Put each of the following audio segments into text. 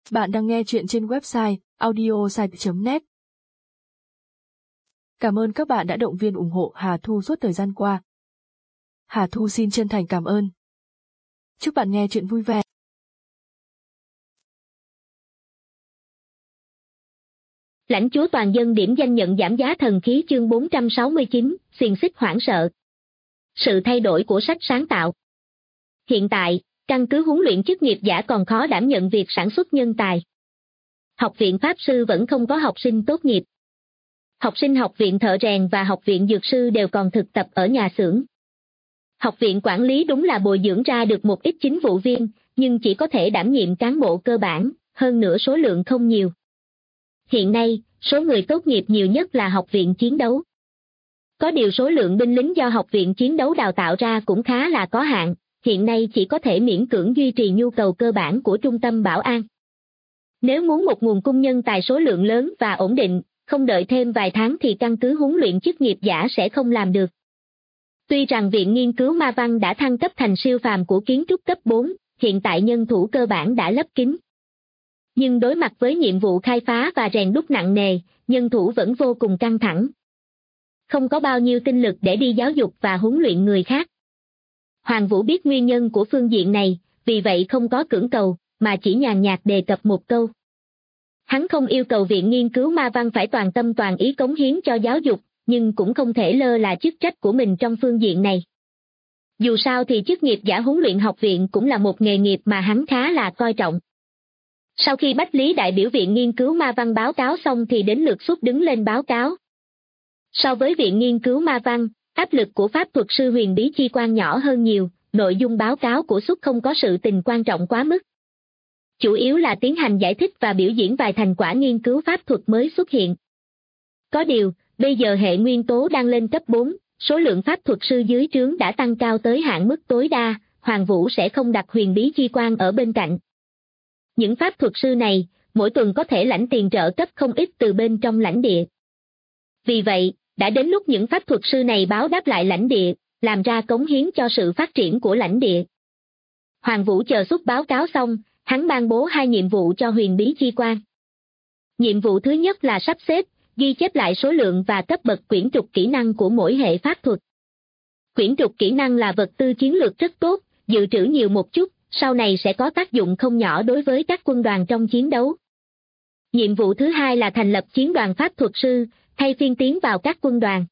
Bạn đang nghe chuyện trên website audiosite.net. Cảm ơn các bạn đã động viên ủng hộ Hà Thu suốt thời gian qua. Hà Thu xin chân thành cảm ơn. Chúc bạn nghe chuyện vui vẻ. Lãnh chúa toàn dân điểm danh nhận giảm giá thần khí chương 469, xiềng xích hoảng sợ. Sự thay đổi của sách sáng tạo. Hiện tại, căn cứ huấn luyện chức nghiệp giả còn khó đảm nhận việc sản xuất nhân tài. Học viện Pháp sư vẫn không có học sinh tốt nghiệp. Học sinh học viện thợ rèn và học viện dược sư đều còn thực tập ở nhà xưởng. Học viện quản lý đúng là bồi dưỡng ra được một ít chính vụ viên, nhưng chỉ có thể đảm nhiệm cán bộ cơ bản, hơn nữa số lượng không nhiều. Hiện nay, số người tốt nghiệp nhiều nhất là học viện chiến đấu. Có điều số lượng binh lính do học viện chiến đấu đào tạo ra cũng khá là có hạn, hiện nay chỉ có thể miễn cưỡng duy trì nhu cầu cơ bản của trung tâm bảo an. Nếu muốn một nguồn cung nhân tài số lượng lớn và ổn định, không đợi thêm vài tháng thì căn cứ huấn luyện chức nghiệp giả sẽ không làm được. Tuy rằng Viện Nghiên cứu Ma Văn đã thăng cấp thành siêu phàm của kiến trúc cấp 4, hiện tại nhân thủ cơ bản đã lấp kín. Nhưng đối mặt với nhiệm vụ khai phá và rèn đúc nặng nề, nhân thủ vẫn vô cùng căng thẳng. Không có bao nhiêu tinh lực để đi giáo dục và huấn luyện người khác. Hoàng Vũ biết nguyên nhân của phương diện này, vì vậy không có cưỡng cầu, mà chỉ nhàn nhạt đề cập một câu. Hắn không yêu cầu Viện Nghiên cứu Ma Văn phải toàn tâm toàn ý cống hiến cho giáo dục, nhưng cũng không thể lơ là chức trách của mình trong phương diện này. Dù sao thì chức nghiệp giả huấn luyện học viện cũng là một nghề nghiệp mà hắn khá là coi trọng. Sau khi Bách Lý đại biểu Viện Nghiên cứu Ma Văn báo cáo xong thì đến lượt Súc đứng lên báo cáo. So với Viện Nghiên cứu Ma Văn, áp lực của pháp thuật sư Huyền Bí Chi Quan nhỏ hơn nhiều, nội dung báo cáo của Súc không có sự tình quan trọng quá mức. Chủ yếu là tiến hành giải thích và biểu diễn vài thành quả nghiên cứu pháp thuật mới xuất hiện. Có điều, bây giờ hệ nguyên tố đang lên cấp 4, số lượng pháp thuật sư dưới trướng đã tăng cao tới hạn mức tối đa, Hoàng Vũ sẽ không đặt Huyền Bí Chi Quan ở bên cạnh. Những pháp thuật sư này, mỗi tuần có thể lãnh tiền trợ cấp không ít từ bên trong lãnh địa. Vì vậy, đã đến lúc những pháp thuật sư này báo đáp lại lãnh địa, làm ra cống hiến cho sự phát triển của lãnh địa. Hoàng Vũ chờ Súc báo cáo xong, hắn ban bố 2 nhiệm vụ cho Huyền Bí Chi Quan. Nhiệm vụ thứ nhất là sắp xếp, ghi chép lại số lượng và cấp bậc quyển trục kỹ năng của mỗi hệ pháp thuật. Quyển trục kỹ năng là vật tư chiến lược rất tốt, dự trữ nhiều một chút, sau này sẽ có tác dụng không nhỏ đối với các quân đoàn trong chiến đấu. Nhiệm vụ thứ hai là thành lập chiến đoàn pháp thuật sư, thay phiên tiến vào các quân đoàn.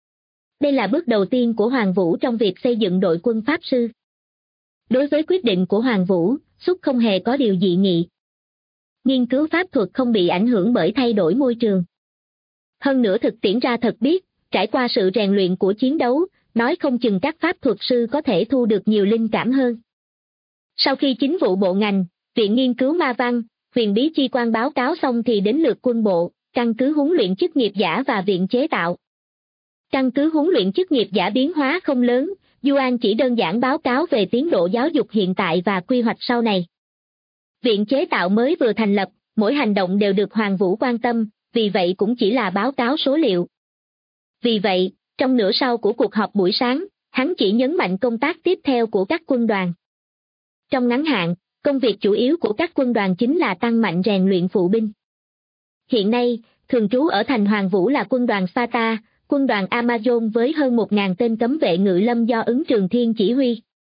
Đây là bước đầu tiên của Hoàng Vũ trong việc xây dựng đội quân pháp sư. Đối với quyết định của Hoàng Vũ, Súc không hề có điều dị nghị. Nghiên cứu pháp thuật không bị ảnh hưởng bởi thay đổi môi trường. Hơn nữa thực tiễn ra thật biết, trải qua sự rèn luyện của chiến đấu, nói không chừng các pháp thuật sư có thể thu được nhiều linh cảm hơn. Sau khi chính vụ bộ ngành, Viện Nghiên cứu Ma Văn, Huyền Bí Chi Quan báo cáo xong thì đến lượt quân bộ, căn cứ huấn luyện chức nghiệp giả và viện chế tạo. Căn cứ huấn luyện chức nghiệp giả biến hóa không lớn, Du An chỉ đơn giản báo cáo về tiến độ giáo dục hiện tại và quy hoạch sau này. Viện chế tạo mới vừa thành lập, mỗi hành động đều được Hoàng Vũ quan tâm, vì vậy cũng chỉ là báo cáo số liệu. Vì vậy, trong nửa sau của cuộc họp buổi sáng, hắn chỉ nhấn mạnh công tác tiếp theo của các quân đoàn. Trong ngắn hạn, công việc chủ yếu của các quân đoàn chính là tăng mạnh rèn luyện phụ binh. Hiện nay, thường trú ở thành Hoàng Vũ là quân đoàn Sparta, quân đoàn Amazon với hơn 1.000 tên cấm vệ ngự lâm do Ứng Trường Thiên chỉ huy.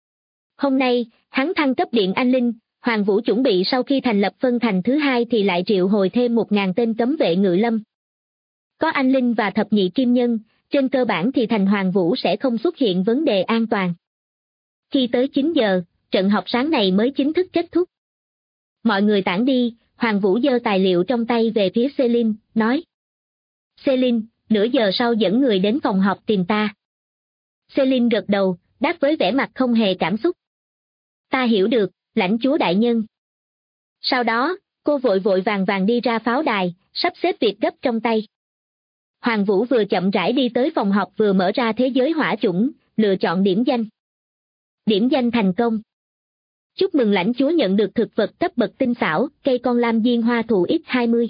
Hôm nay, hắn thăng cấp Điện Anh Linh, Hoàng Vũ chuẩn bị sau khi thành lập phân thành thứ hai thì lại triệu hồi thêm 1.000 tên cấm vệ ngự lâm. Có Anh Linh và thập nhị kim nhân, trên cơ bản thì thành Hoàng Vũ sẽ không xuất hiện vấn đề an toàn. Khi tới 9 giờ, trận họp sáng này mới chính thức kết thúc. Mọi người tản đi, Hoàng Vũ giơ tài liệu trong tay về phía Celine, nói. Celine, nửa giờ sau dẫn người đến phòng họp tìm ta. Celine gật đầu, đáp với vẻ mặt không hề cảm xúc. Ta hiểu được, lãnh chúa đại nhân. Sau đó, cô vội vội vàng vàng đi ra pháo đài, sắp xếp việc gấp trong tay. Hoàng Vũ vừa chậm rãi đi tới phòng họp vừa mở ra thế giới hỏa chủng, lựa chọn điểm danh. Điểm danh thành công. Chúc mừng lãnh chúa nhận được thực vật cấp bậc tinh xảo, cây con lam diên hoa thụ X20.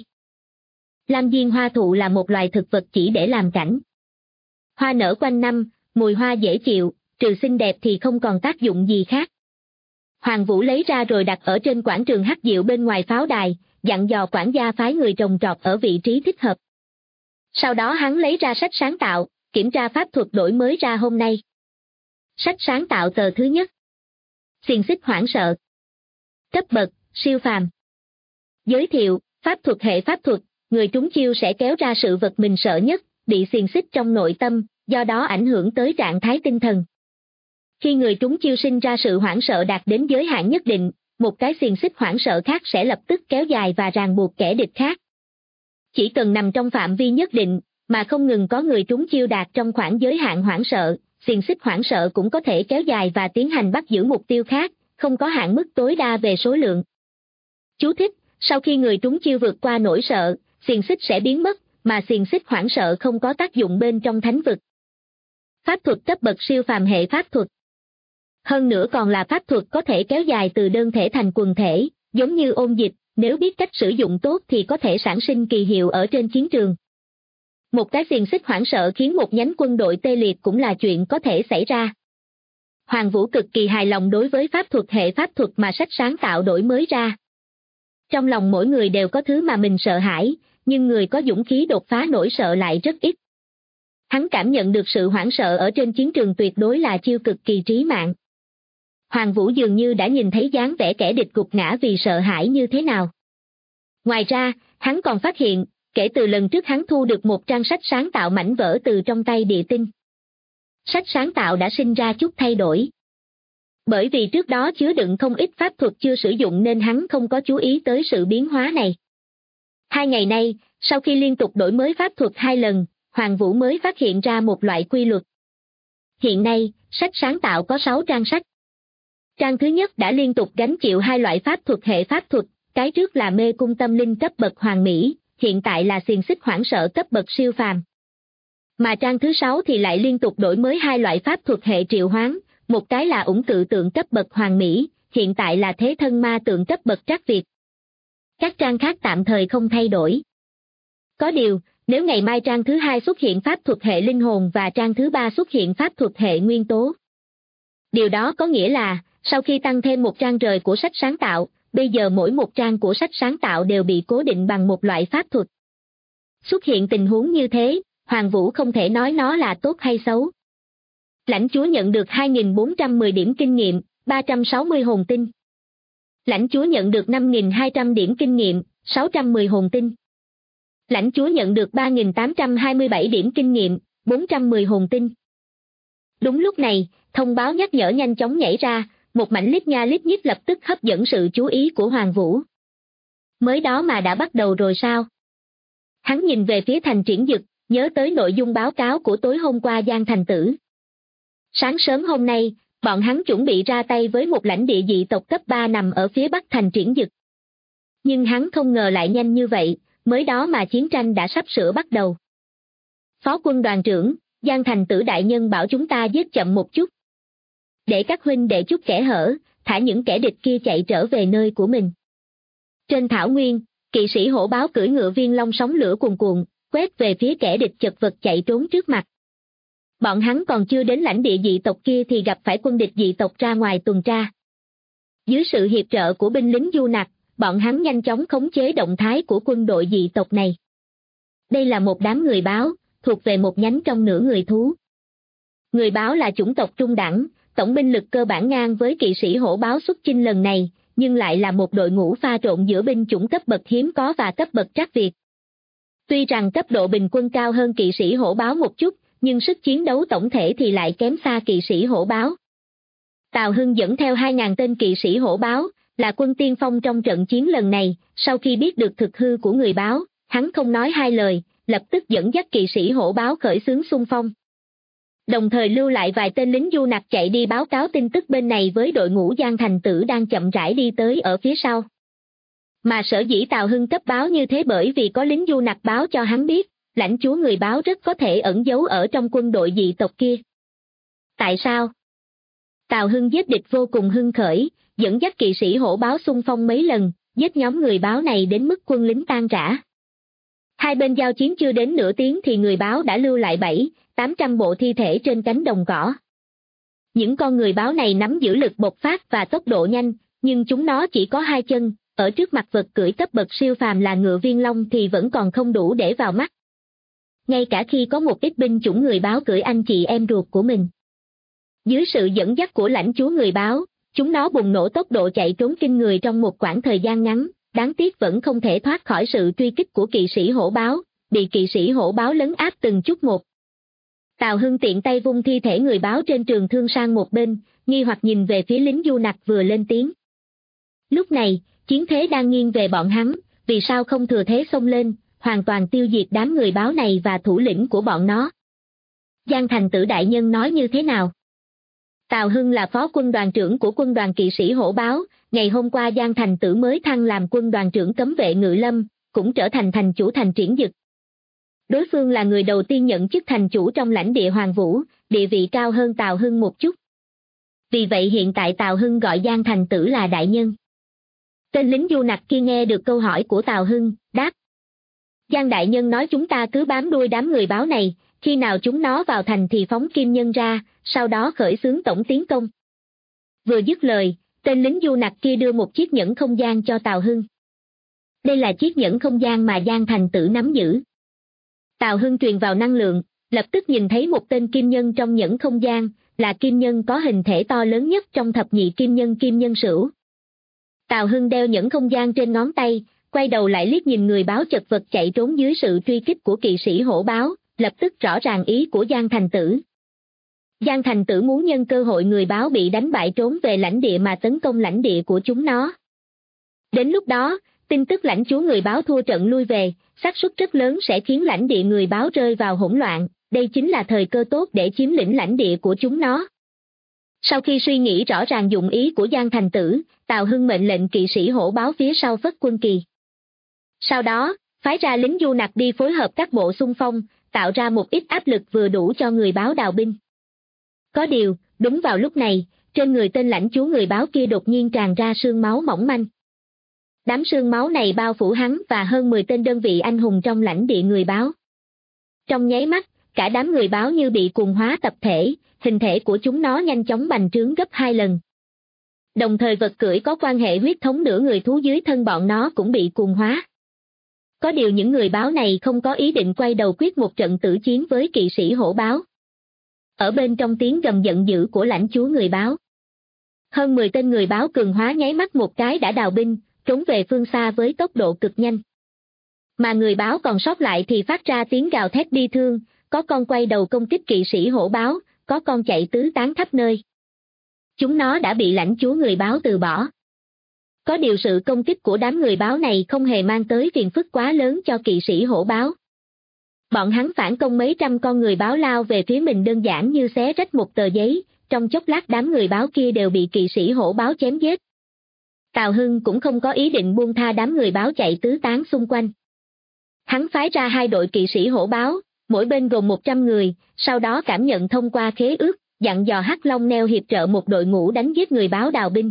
Lam diên hoa thụ là một loài thực vật chỉ để làm cảnh. Hoa nở quanh năm, mùi hoa dễ chịu, trừ xinh đẹp thì không còn tác dụng gì khác. Hoàng Vũ lấy ra rồi đặt ở trên quảng trường hắc diệu bên ngoài pháo đài, dặn dò quản gia phái người trồng trọt ở vị trí thích hợp. Sau đó hắn lấy ra sách sáng tạo, kiểm tra pháp thuật đổi mới ra hôm nay. Sách sáng tạo tờ thứ nhất. Xiềng xích hoảng sợ. Cấp bậc, siêu phàm. Giới thiệu, pháp thuật hệ pháp thuật, người trúng chiêu sẽ kéo ra sự vật mình sợ nhất, bị xiềng xích trong nội tâm, do đó ảnh hưởng tới trạng thái tinh thần. Khi người trúng chiêu sinh ra sự hoảng sợ đạt đến giới hạn nhất định, một cái xiềng xích hoảng sợ khác sẽ lập tức kéo dài và ràng buộc kẻ địch khác. Chỉ cần nằm trong phạm vi nhất định, mà không ngừng có người trúng chiêu đạt trong khoảng giới hạn hoảng sợ, xiềng xích hoảng sợ cũng có thể kéo dài và tiến hành bắt giữ mục tiêu khác, không có hạn mức tối đa về số lượng. Chú thích, sau khi người trúng chiêu vượt qua nỗi sợ, xiềng xích sẽ biến mất, mà xiềng xích hoảng sợ không có tác dụng bên trong thánh vực. Pháp thuật cấp bậc siêu phàm hệ pháp thuật. Hơn nữa còn là pháp thuật có thể kéo dài từ đơn thể thành quần thể, giống như ôn dịch, nếu biết cách sử dụng tốt thì có thể sản sinh kỳ hiệu ở trên chiến trường. Một cái xiềng xích hoảng sợ khiến một nhánh quân đội tê liệt cũng là chuyện có thể xảy ra. Hoàng Vũ cực kỳ hài lòng đối với pháp thuật hệ pháp thuật mà sách sáng tạo đổi mới ra. Trong lòng mỗi người đều có thứ mà mình sợ hãi, nhưng người có dũng khí đột phá nỗi sợ lại rất ít. Hắn cảm nhận được sự hoảng sợ ở trên chiến trường tuyệt đối là chiêu cực kỳ trí mạng. Hoàng Vũ dường như đã nhìn thấy dáng vẻ kẻ địch gục ngã vì sợ hãi như thế nào. Ngoài ra, hắn còn phát hiện, kể từ lần trước hắn thu được một trang sách sáng tạo mảnh vỡ từ trong tay địa tinh. Sách sáng tạo đã sinh ra chút thay đổi. Bởi vì trước đó chứa đựng không ít pháp thuật chưa sử dụng nên hắn không có chú ý tới sự biến hóa này. 2 ngày nay, sau khi liên tục đổi mới pháp thuật 2 lần, Hoàng Vũ mới phát hiện ra một loại quy luật. Hiện nay, sách sáng tạo có 6 trang sách. Trang thứ nhất đã liên tục gánh chịu 2 loại pháp thuật hệ pháp thuật, cái trước là mê cung tâm linh cấp bậc hoàn mỹ, hiện tại là xiềng xích hoảng sợ cấp bậc siêu phàm. Mà trang thứ 6 thì lại liên tục đổi mới 2 loại pháp thuật hệ triệu hoán, một cái là ủng cự tượng cấp bậc hoàn mỹ, hiện tại là thế thân ma tượng cấp bậc trắc việt. Các trang khác tạm thời không thay đổi. Có điều, nếu ngày mai trang thứ 2 xuất hiện pháp thuật hệ linh hồn và trang thứ 3 xuất hiện pháp thuật hệ nguyên tố. Điều đó có nghĩa là, sau khi tăng thêm một trang rời của sách sáng tạo, bây giờ mỗi một trang của sách sáng tạo đều bị cố định bằng một loại pháp thuật. Xuất hiện tình huống như thế, Hoàng Vũ không thể nói nó là tốt hay xấu. Lãnh chúa nhận được 2.410 điểm kinh nghiệm, 360 hồn tinh. Lãnh chúa nhận được 5.200 điểm kinh nghiệm, 610 hồn tinh. Lãnh chúa nhận được 3.827 điểm kinh nghiệm, 410 hồn tinh. Đúng lúc này, thông báo nhắc nhở nhanh chóng nhảy ra, một mảnh lít nha lít nhít lập tức hấp dẫn sự chú ý của Hoàng Vũ. Mới đó mà đã bắt đầu rồi sao? Hắn nhìn về phía Thành Triển Dực, nhớ tới nội dung báo cáo của tối hôm qua Giang Thành Tử. Sáng sớm hôm nay, bọn hắn chuẩn bị ra tay với một lãnh địa dị tộc cấp 3 nằm ở phía bắc Thành Triển Dực. Nhưng hắn không ngờ lại nhanh như vậy, mới đó mà chiến tranh đã sắp sửa bắt đầu. Phó quân đoàn trưởng, Giang Thành Tử đại nhân bảo chúng ta giết chậm một chút. Để các huynh đệ chút kẻ hở, thả những kẻ địch kia chạy trở về nơi của mình. Trên thảo nguyên, kỵ sĩ hổ báo cưỡi ngựa viên long sóng lửa cuồn cuộn, quét về phía kẻ địch chật vật chạy trốn trước mặt. Bọn hắn còn chưa đến lãnh địa dị tộc kia thì gặp phải quân địch dị tộc ra ngoài tuần tra. Dưới sự hiệp trợ của binh lính du nặc, bọn hắn nhanh chóng khống chế động thái của quân đội dị tộc này. Đây là một đám người báo, thuộc về một nhánh trong nửa người thú. Người báo là chủng tộc trung đẳng, tổng binh lực cơ bản ngang với kỵ sĩ hổ báo xuất chinh lần này, nhưng lại là một đội ngũ pha trộn giữa binh chủng cấp bậc hiếm có và cấp bậc trắc việt. Tuy rằng cấp độ bình quân cao hơn kỵ sĩ hổ báo một chút, nhưng sức chiến đấu tổng thể thì lại kém xa kỵ sĩ hổ báo. Tào Hưng dẫn theo 2.000 tên kỵ sĩ hổ báo, là quân tiên phong trong trận chiến lần này, sau khi biết được thực hư của người báo, hắn không nói hai lời, lập tức dẫn dắt kỵ sĩ hổ báo khởi xướng xung phong. Đồng thời lưu lại vài tên lính du nặc chạy đi báo cáo tin tức bên này với đội ngũ Giang Thành Tử đang chậm rãi đi tới ở phía sau. Mà sở dĩ Tào Hưng cấp báo như thế bởi vì có lính du nặc báo cho hắn biết, lãnh chúa người báo rất có thể ẩn giấu ở trong quân đội dị tộc kia. Tại sao? Tào Hưng giết địch vô cùng hưng khởi, dẫn dắt kỵ sĩ hổ báo xung phong mấy lần, giết nhóm người báo này đến mức quân lính tan rã. Hai bên giao chiến chưa đến nửa tiếng thì người báo đã lưu lại 700-800 bộ thi thể trên cánh đồng cỏ. Những con người báo này nắm giữ lực bộc phát và tốc độ nhanh, nhưng chúng nó chỉ có 2 chân, ở trước mặt vật cưỡi cấp bậc siêu phàm là ngựa viên long thì vẫn còn không đủ để vào mắt. Ngay cả khi có một ít binh chủng người báo cưỡi anh chị em ruột của mình. Dưới sự dẫn dắt của lãnh chúa người báo, chúng nó bùng nổ tốc độ chạy trốn kinh người trong một khoảng thời gian ngắn, đáng tiếc vẫn không thể thoát khỏi sự truy kích của kỵ sĩ hổ báo, bị kỵ sĩ hổ báo lấn áp từng chút một. Tào Hưng tiện tay vung thi thể người báo trên trường thương sang một bên, nghi hoặc nhìn về phía lính Du Nặc vừa lên tiếng. Lúc này, chiến thế đang nghiêng về bọn hắn, vì sao không thừa thế xông lên, hoàn toàn tiêu diệt đám người báo này và thủ lĩnh của bọn nó. Giang Thành Tử đại nhân nói như thế nào? Tào Hưng là phó quân đoàn trưởng của quân đoàn kỵ sĩ hổ báo, ngày hôm qua Giang Thành Tử mới thăng làm quân đoàn trưởng cấm vệ ngự lâm, cũng trở thành thành chủ thành Triển Dực. Đối phương là người đầu tiên nhận chức thành chủ trong lãnh địa Hoàng Vũ, địa vị cao hơn Tào Hưng một chút. Vì vậy hiện tại Tào Hưng gọi Giang Thành Tử là đại nhân. Tên lính Du Nặc kia nghe được câu hỏi của Tào Hưng, đáp. Giang đại nhân nói chúng ta cứ bám đuôi đám người báo này, khi nào chúng nó vào thành thì phóng kim nhân ra, sau đó khởi xướng tổng tiến công. Vừa dứt lời, tên lính Du Nặc kia đưa một chiếc nhẫn không gian cho Tào Hưng. Đây là chiếc nhẫn không gian mà Giang Thành Tử nắm giữ. Tào Hưng truyền vào năng lượng, lập tức nhìn thấy một tên kim nhân trong nhẫn không gian, là kim nhân có hình thể to lớn nhất trong thập nhị kim nhân Sửu. Tào Hưng đeo nhẫn không gian trên ngón tay, quay đầu lại liếc nhìn người báo chật vật chạy trốn dưới sự truy kích của kỵ sĩ hổ báo, lập tức rõ ràng ý của Giang Thành Tử. Giang Thành Tử muốn nhân cơ hội người báo bị đánh bại trốn về lãnh địa mà tấn công lãnh địa của chúng nó. Đến lúc đó, tin tức lãnh chúa người báo thua trận lui về, xác suất rất lớn sẽ khiến lãnh địa người báo rơi vào hỗn loạn, đây chính là thời cơ tốt để chiếm lĩnh lãnh địa của chúng nó. Sau khi suy nghĩ rõ ràng dụng ý của Giang Thành Tử, Tào Hưng mệnh lệnh kỵ sĩ hổ báo phía sau phất quân kỳ. Sau đó, phái ra lính Du Nặc đi phối hợp các bộ xung phong, tạo ra một ít áp lực vừa đủ cho người báo đào binh. Có điều, đúng vào lúc này, trên người tên lãnh chúa người báo kia đột nhiên tràn ra sương máu mỏng manh. Đám sương máu này bao phủ hắn và hơn 10 tên đơn vị anh hùng trong lãnh địa người báo. Trong nháy mắt, cả đám người báo như bị cuồng hóa tập thể, hình thể của chúng nó nhanh chóng bành trướng gấp 2 lần. Đồng thời vật cưỡi có quan hệ huyết thống nửa người thú dưới thân bọn nó cũng bị cuồng hóa. Có điều những người báo này không có ý định quay đầu quyết một trận tử chiến với kỵ sĩ hổ báo. Ở bên trong tiếng gầm giận dữ của lãnh chúa người báo, hơn 10 tên người báo cường hóa nháy mắt một cái đã đào binh, trốn về phương xa với tốc độ cực nhanh. Mà người báo còn sót lại thì phát ra tiếng gào thét bi thương, có con quay đầu công kích kỵ sĩ hổ báo, có con chạy tứ tán khắp nơi. Chúng nó đã bị lãnh chúa người báo từ bỏ. Có điều sự công kích của đám người báo này không hề mang tới phiền phức quá lớn cho kỵ sĩ hổ báo. Bọn hắn phản công mấy trăm con người báo lao về phía mình đơn giản như xé rách một tờ giấy, trong chốc lát đám người báo kia đều bị kỵ sĩ hổ báo chém giết. Tào Hưng cũng không có ý định buông tha đám người báo chạy tứ tán xung quanh. Hắn phái ra 2 đội kỵ sĩ hổ báo, mỗi bên gồm 100 người, sau đó cảm nhận thông qua khế ước, dặn dò Hắc Long Neo hiệp trợ một đội ngũ đánh giết người báo đào binh.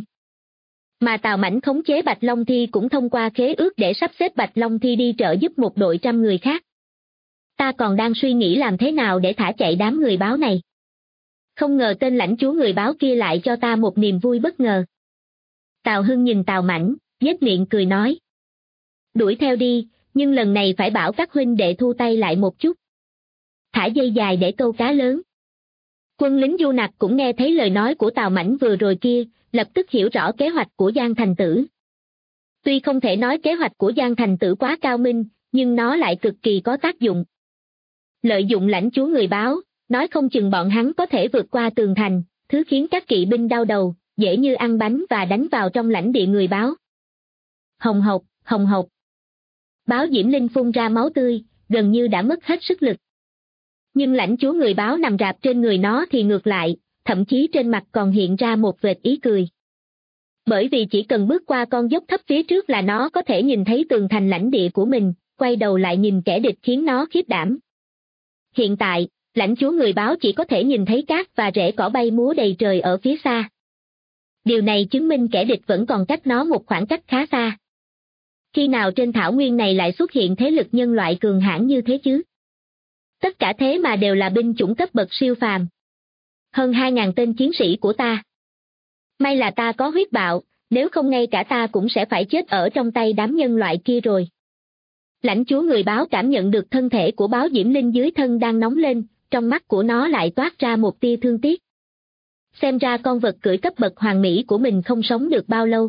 Mà Tào Mãnh khống chế Bạch Long Thi cũng thông qua khế ước để sắp xếp Bạch Long Thi đi trợ giúp một đội 100 người khác. Ta còn đang suy nghĩ làm thế nào để thả chạy đám người báo này. Không ngờ tên lãnh chúa người báo kia lại cho ta một niềm vui bất ngờ. Tào Hưng nhìn Tào Mãnh, nhếch miệng cười nói. Đuổi theo đi, nhưng lần này phải bảo các huynh đệ thu tay lại một chút. Thả dây dài để câu cá lớn. Quân lính Du Nặc cũng nghe thấy lời nói của Tào Mãnh vừa rồi kia, lập tức hiểu rõ kế hoạch của Giang Thành Tử. Tuy không thể nói kế hoạch của Giang Thành Tử quá cao minh, nhưng nó lại cực kỳ có tác dụng. Lợi dụng lãnh chúa người báo, nói không chừng bọn hắn có thể vượt qua tường thành, thứ khiến các kỵ binh đau đầu, dễ như ăn bánh và đánh vào trong lãnh địa người báo. Hồng hộc, hồng hộc. Báo Diễm Linh phun ra máu tươi, gần như đã mất hết sức lực. Nhưng lãnh chúa người báo nằm rạp trên người nó thì ngược lại, thậm chí trên mặt còn hiện ra một vệt ý cười. Bởi vì chỉ cần bước qua con dốc thấp phía trước là nó có thể nhìn thấy tường thành lãnh địa của mình, quay đầu lại nhìn kẻ địch khiến nó khiếp đảm. Hiện tại, lãnh chúa người báo chỉ có thể nhìn thấy cát và rễ cỏ bay múa đầy trời ở phía xa. Điều này chứng minh kẻ địch vẫn còn cách nó một khoảng cách khá xa. Khi nào trên thảo nguyên này lại xuất hiện thế lực nhân loại cường hãn như thế chứ? Tất cả thế mà đều là binh chủng cấp bậc siêu phàm. Hơn 2.000 tên chiến sĩ của ta. May là ta có huyết bạo, nếu không ngay cả ta cũng sẽ phải chết ở trong tay đám nhân loại kia rồi. Lãnh chúa người báo cảm nhận được thân thể của báo diễm linh dưới thân đang nóng lên, trong mắt của nó lại toát ra một tia thương tiếc. Xem ra con vật cưỡi cấp bậc hoàng mỹ của mình không sống được bao lâu.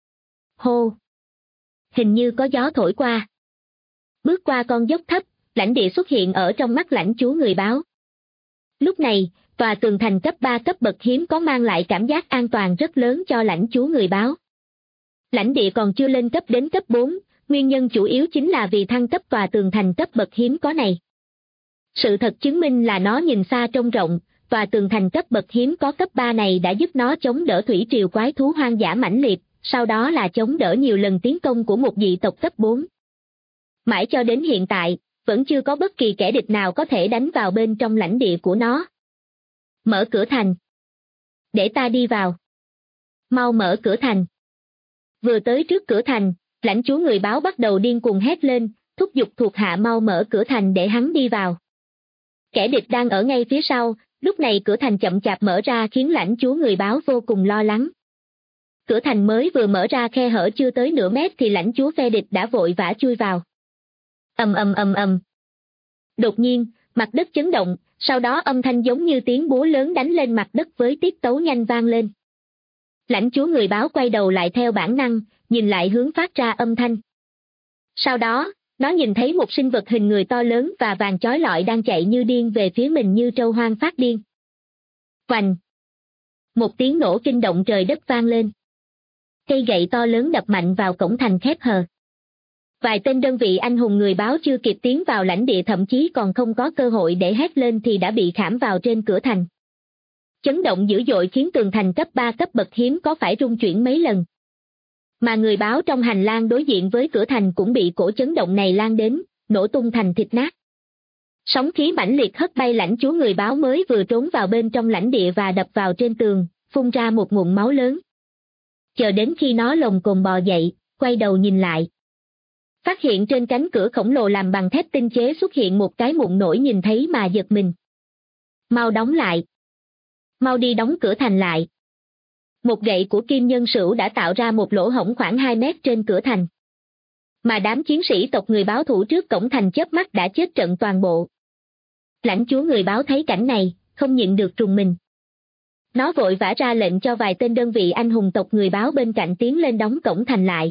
Hô! Hình như có gió thổi qua. Bước qua con dốc thấp, lãnh địa xuất hiện ở trong mắt lãnh chúa người báo. Lúc này, tòa tường thành cấp 3 cấp bậc hiếm có mang lại cảm giác an toàn rất lớn cho lãnh chúa người báo. Lãnh địa còn chưa lên cấp đến cấp 4, nguyên nhân chủ yếu chính là vì thăng cấp tòa tường thành cấp bậc hiếm có này. Sự thật chứng minh là nó nhìn xa trông rộng, tòa tường thành cấp bậc hiếm có cấp 3 này đã giúp nó chống đỡ thủy triều quái thú hoang dã mãnh liệt, sau đó là chống đỡ nhiều lần tiến công của một dị tộc cấp 4. Mãi cho đến hiện tại, vẫn chưa có bất kỳ kẻ địch nào có thể đánh vào bên trong lãnh địa của nó. Mở cửa thành. Để ta đi vào. Mau mở cửa thành. Vừa tới trước cửa thành, lãnh chúa người báo bắt đầu điên cuồng hét lên, thúc giục thuộc hạ mau mở cửa thành để hắn đi vào. Kẻ địch đang ở ngay phía sau, lúc này cửa thành chậm chạp mở ra khiến lãnh chúa người báo vô cùng lo lắng. Cửa thành mới vừa mở ra khe hở chưa tới nửa mét thì lãnh chúa phe địch đã vội vã chui vào. Ầm ầm ầm ầm. Đột nhiên, mặt đất chấn động, sau đó âm thanh giống như tiếng búa lớn đánh lên mặt đất với tiết tấu nhanh vang lên. Lãnh chúa người báo quay đầu lại theo bản năng, nhìn lại hướng phát ra âm thanh. Sau đó, nó nhìn thấy một sinh vật hình người to lớn và vàng chói lọi đang chạy như điên về phía mình như trâu hoang phát điên. Oành! Một tiếng nổ kinh động trời đất vang lên. Cây gậy to lớn đập mạnh vào cổng thành khép hờ. Vài tên đơn vị anh hùng người báo chưa kịp tiến vào lãnh địa thậm chí còn không có cơ hội để hét lên thì đã bị khảm vào trên cửa thành. Chấn động dữ dội khiến tường thành cấp 3 cấp bậc hiếm có phải rung chuyển mấy lần. Mà người báo trong hành lang đối diện với cửa thành cũng bị cổ chấn động này lan đến, nổ tung thành thịt nát. Sóng khí mãnh liệt hất bay lãnh chúa người báo mới vừa trốn vào bên trong lãnh địa và đập vào trên tường, phun ra một ngụm máu lớn. Chờ đến khi nó lồm cồm bò dậy, quay đầu nhìn lại. Phát hiện trên cánh cửa khổng lồ làm bằng thép tinh chế xuất hiện một cái mụn nổi nhìn thấy mà giật mình. Mau đóng lại. Mau đi đóng cửa thành lại. Một gậy của Kim Nhân Sửu đã tạo ra một lỗ hổng khoảng 2 mét trên cửa thành. Mà đám chiến sĩ tộc người báo thủ trước cổng thành chớp mắt đã chết trận toàn bộ. Lãnh chúa người báo thấy cảnh này, không nhịn được rùng mình. Nó vội vã ra lệnh cho vài tên đơn vị anh hùng tộc người báo bên cạnh tiến lên đóng cổng thành lại.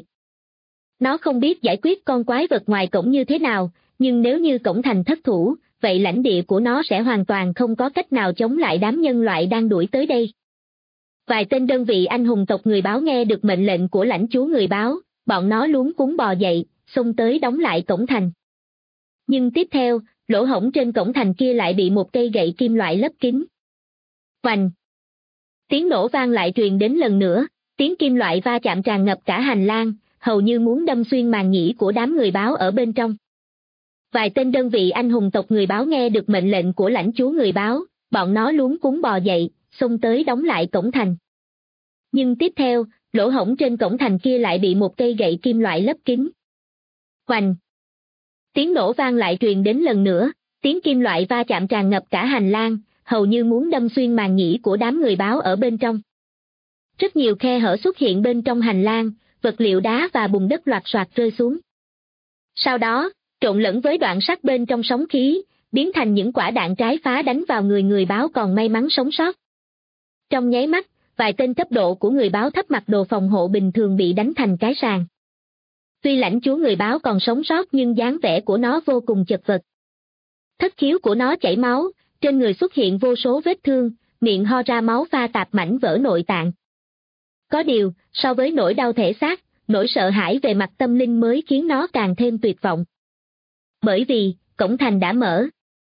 Nó không biết giải quyết con quái vật ngoài cổng như thế nào, nhưng nếu như cổng thành thất thủ, vậy lãnh địa của nó sẽ hoàn toàn không có cách nào chống lại đám nhân loại đang đuổi tới đây. Vài tên đơn vị anh hùng tộc người báo nghe được mệnh lệnh của lãnh chúa người báo, bọn nó luống cuống bò dậy, xông tới đóng lại cổng thành. Nhưng tiếp theo, lỗ hổng trên cổng thành kia lại bị một cây gậy kim loại lấp kín. Oành! Tiếng nổ vang lại truyền đến lần nữa, tiếng kim loại va chạm tràn ngập cả hành lang, hầu như muốn đâm xuyên màng nhĩ của đám người báo ở bên trong. Vài tên đơn vị anh hùng tộc người báo nghe được mệnh lệnh của lãnh chúa người báo, bọn nó luống cuống bò dậy, xông tới đóng lại cổng thành. Nhưng tiếp theo, lỗ hổng trên cổng thành kia lại bị một cây gậy kim loại lấp kín. Hoành! Tiếng nổ vang lại truyền đến lần nữa, tiếng kim loại va chạm tràn ngập cả hành lang, hầu như muốn đâm xuyên màng nhĩ của đám người báo ở bên trong. Rất nhiều khe hở xuất hiện bên trong hành lang, vật liệu đá và bùn đất loạt soạt rơi xuống. Sau đó, trộn lẫn với đoạn sắt bên trong sóng khí, biến thành những quả đạn trái phá đánh vào người báo còn may mắn sống sót. Trong nháy mắt, vài tên cấp độ của người báo thấp mặc đồ phòng hộ bình thường bị đánh thành cái sàng. Tuy lãnh chúa người báo còn sống sót nhưng dáng vẻ của nó vô cùng chật vật. Thất khiếu của nó chảy máu, trên người xuất hiện vô số vết thương, miệng ho ra máu pha tạp mảnh vỡ nội tạng. Có điều, so với nỗi đau thể xác, nỗi sợ hãi về mặt tâm linh mới khiến nó càng thêm tuyệt vọng. Bởi vì, cổng thành đã mở.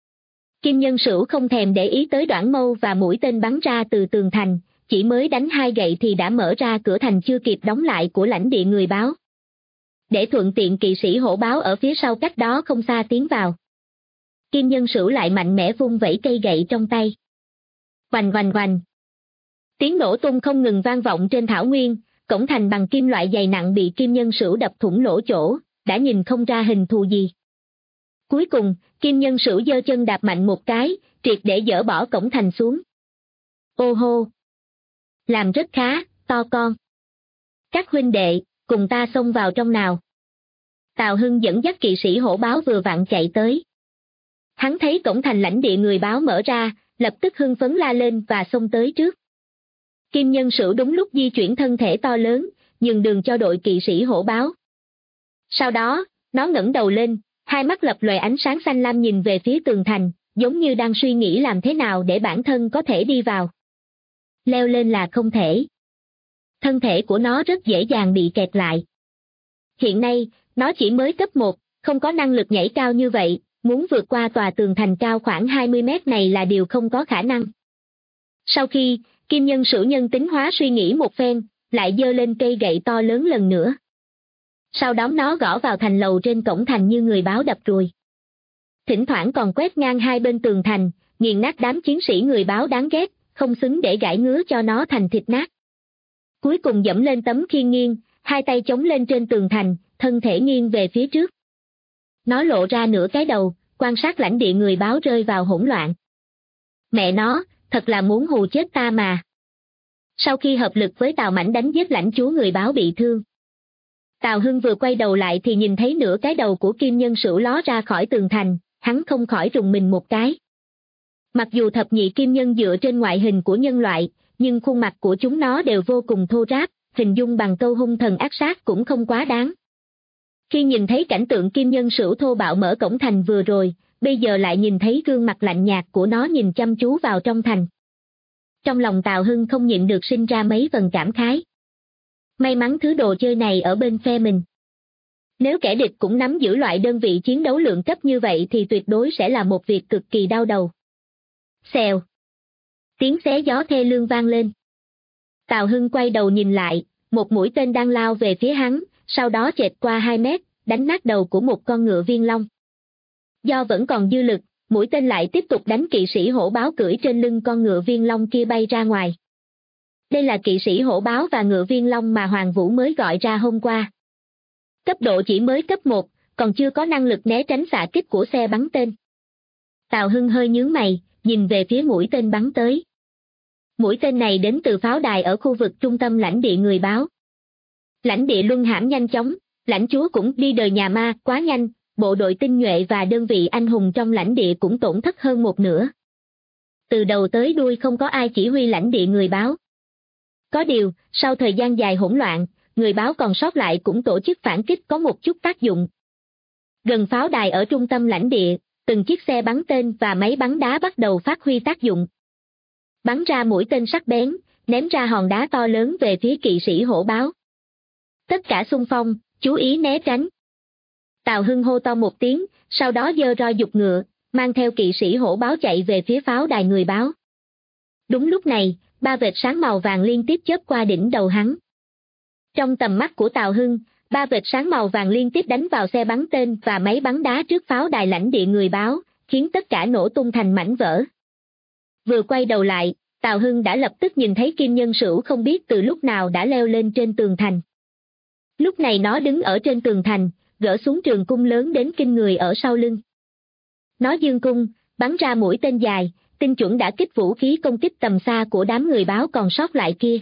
Kim Nhân Sửu không thèm để ý tới đoạn mâu và mũi tên bắn ra từ tường thành, chỉ mới đánh 2 gậy thì đã mở ra cửa thành chưa kịp đóng lại của lãnh địa người báo. Để thuận tiện kỵ sĩ hổ báo ở phía sau cách đó không xa tiến vào. Kim Nhân Sửu lại mạnh mẽ vung vẩy cây gậy trong tay. Oành oành oành. Tiếng nổ tung không ngừng vang vọng trên thảo nguyên, cổng thành bằng kim loại dày nặng bị Kim Nhân Sửu đập thủng lỗ chỗ, đã nhìn không ra hình thù gì. Cuối cùng, Kim Nhân Sửu giơ chân đạp mạnh một cái, triệt để dỡ bỏ cổng thành xuống. Ô hô! Làm rất khá, to con. Các huynh đệ, cùng ta xông vào trong nào. Tào Hưng dẫn dắt kỵ sĩ hổ báo vừa vặn chạy tới. Hắn thấy cổng thành lãnh địa người báo mở ra, lập tức hưng phấn la lên và xông tới trước. Kim Nhân Sửu đúng lúc di chuyển thân thể to lớn, nhường đường cho đội kỵ sĩ hổ báo. Sau đó, nó ngẩng đầu lên, hai mắt lập lòe ánh sáng xanh lam nhìn về phía tường thành, giống như đang suy nghĩ làm thế nào để bản thân có thể đi vào. Leo lên là không thể. Thân thể của nó rất dễ dàng bị kẹt lại. Hiện nay, nó chỉ mới cấp 1, không có năng lực nhảy cao như vậy, muốn vượt qua tòa tường thành cao khoảng 20 mét này là điều không có khả năng. Sau khi, Kim Nhân Sửu nhân tính hóa suy nghĩ một phen, lại giơ lên cây gậy to lớn lần nữa. Sau đó nó gõ vào thành lầu trên cổng thành như người báo đập ruồi. Thỉnh thoảng còn quét ngang hai bên tường thành, nghiền nát đám chiến sĩ người báo đáng ghét, không xứng để gãi ngứa cho nó thành thịt nát. Cuối cùng dẫm lên tấm khiên nghiêng, hai tay chống lên trên tường thành, thân thể nghiêng về phía trước. Nó lộ ra nửa cái đầu, quan sát lãnh địa người báo rơi vào hỗn loạn. Mẹ nó, thật là muốn hù chết ta mà. Sau khi hợp lực với Tào Mãnh đánh giết lãnh chúa người báo bị thương, Tào Hưng vừa quay đầu lại thì nhìn thấy nửa cái đầu của Kim Nhân Sửu ló ra khỏi tường thành, hắn không khỏi rùng mình một cái. Mặc dù thập nhị kim nhân dựa trên ngoại hình của nhân loại, nhưng khuôn mặt của chúng nó đều vô cùng thô ráp, hình dung bằng câu hung thần ác sát cũng không quá đáng. Khi nhìn thấy cảnh tượng Kim Nhân Sửu thô bạo mở cổng thành vừa rồi, bây giờ lại nhìn thấy gương mặt lạnh nhạt của nó nhìn chăm chú vào trong thành. Trong lòng Tào Hưng không nhịn được sinh ra mấy phần cảm khái. May mắn thứ đồ chơi này ở bên phe mình. Nếu kẻ địch cũng nắm giữ loại đơn vị chiến đấu lượng cấp như vậy thì tuyệt đối sẽ là một việc cực kỳ đau đầu. Xèo. Tiếng xé gió thê lương vang lên. Tào Hưng quay đầu nhìn lại, một mũi tên đang lao về phía hắn, sau đó chệch qua 2 mét, đánh nát đầu của một con ngựa viên long. Do vẫn còn dư lực, mũi tên lại tiếp tục đánh kỵ sĩ hổ báo cưỡi trên lưng con ngựa viên long kia bay ra ngoài. Đây là kỵ sĩ hổ báo và ngựa viên long mà Hoàng Vũ mới gọi ra hôm qua. Cấp độ chỉ mới cấp 1, còn chưa có năng lực né tránh xạ kích của xe bắn tên. Tào Hưng hơi nhướng mày, nhìn về phía mũi tên bắn tới. Mũi tên này đến từ pháo đài ở khu vực trung tâm lãnh địa người báo. Lãnh địa luân hãm nhanh chóng, lãnh chúa cũng đi đời nhà ma quá nhanh, bộ đội tinh nhuệ và đơn vị anh hùng trong lãnh địa cũng tổn thất hơn một nửa. Từ đầu tới đuôi không có ai chỉ huy lãnh địa người báo. Có điều, sau thời gian dài hỗn loạn, người báo còn sót lại cũng tổ chức phản kích có một chút tác dụng. Gần pháo đài ở trung tâm lãnh địa, từng chiếc xe bắn tên và máy bắn đá bắt đầu phát huy tác dụng. Bắn ra mũi tên sắc bén, ném ra hòn đá to lớn về phía kỵ sĩ hổ báo. Tất cả xung phong, chú ý né tránh. Tào Hưng hô to một tiếng, sau đó giơ roi giục ngựa, mang theo kỵ sĩ hổ báo chạy về phía pháo đài người báo. Đúng lúc này, 3 vệt sáng màu vàng liên tiếp chớp qua đỉnh đầu hắn. Trong tầm mắt của Tào Hưng, 3 vệt sáng màu vàng liên tiếp đánh vào xe bắn tên và máy bắn đá trước pháo đài lãnh địa người báo, khiến tất cả nổ tung thành mảnh vỡ. Vừa quay đầu lại, Tào Hưng đã lập tức nhìn thấy Kim Nhân Sửu không biết từ lúc nào đã leo lên trên tường thành. Lúc này nó đứng ở trên tường thành, gỡ xuống trường cung lớn đến kinh người ở sau lưng. Nó giương cung, bắn ra mũi tên dài, tinh chuẩn đả kích vũ khí công kích tầm xa của đám người báo còn sót lại kia.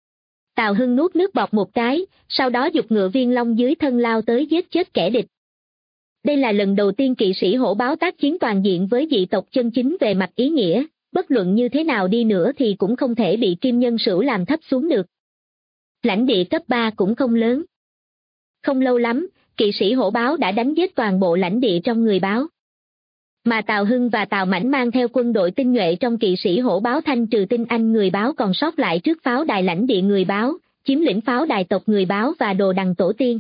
Tào Hưng nuốt nước bọt một cái, sau đó giục ngựa viên long dưới thân lao tới giết chết kẻ địch. Đây là lần đầu tiên kỵ sĩ hổ báo tác chiến toàn diện với dị tộc chân chính về mặt ý nghĩa, bất luận như thế nào đi nữa thì cũng không thể bị Kim Nhân Sửu làm thấp xuống được. Lãnh địa cấp 3 cũng không lớn. Không lâu lắm, kỵ sĩ hổ báo đã đánh giết toàn bộ lãnh địa trong người báo. Mà Tào Hưng và Tào Mãnh mang theo quân đội tinh nhuệ trong kỵ sĩ hổ báo thanh trừ tinh anh người báo còn sót lại trước pháo đài lãnh địa người báo, chiếm lĩnh pháo đài tộc người báo và đồ đằng tổ tiên.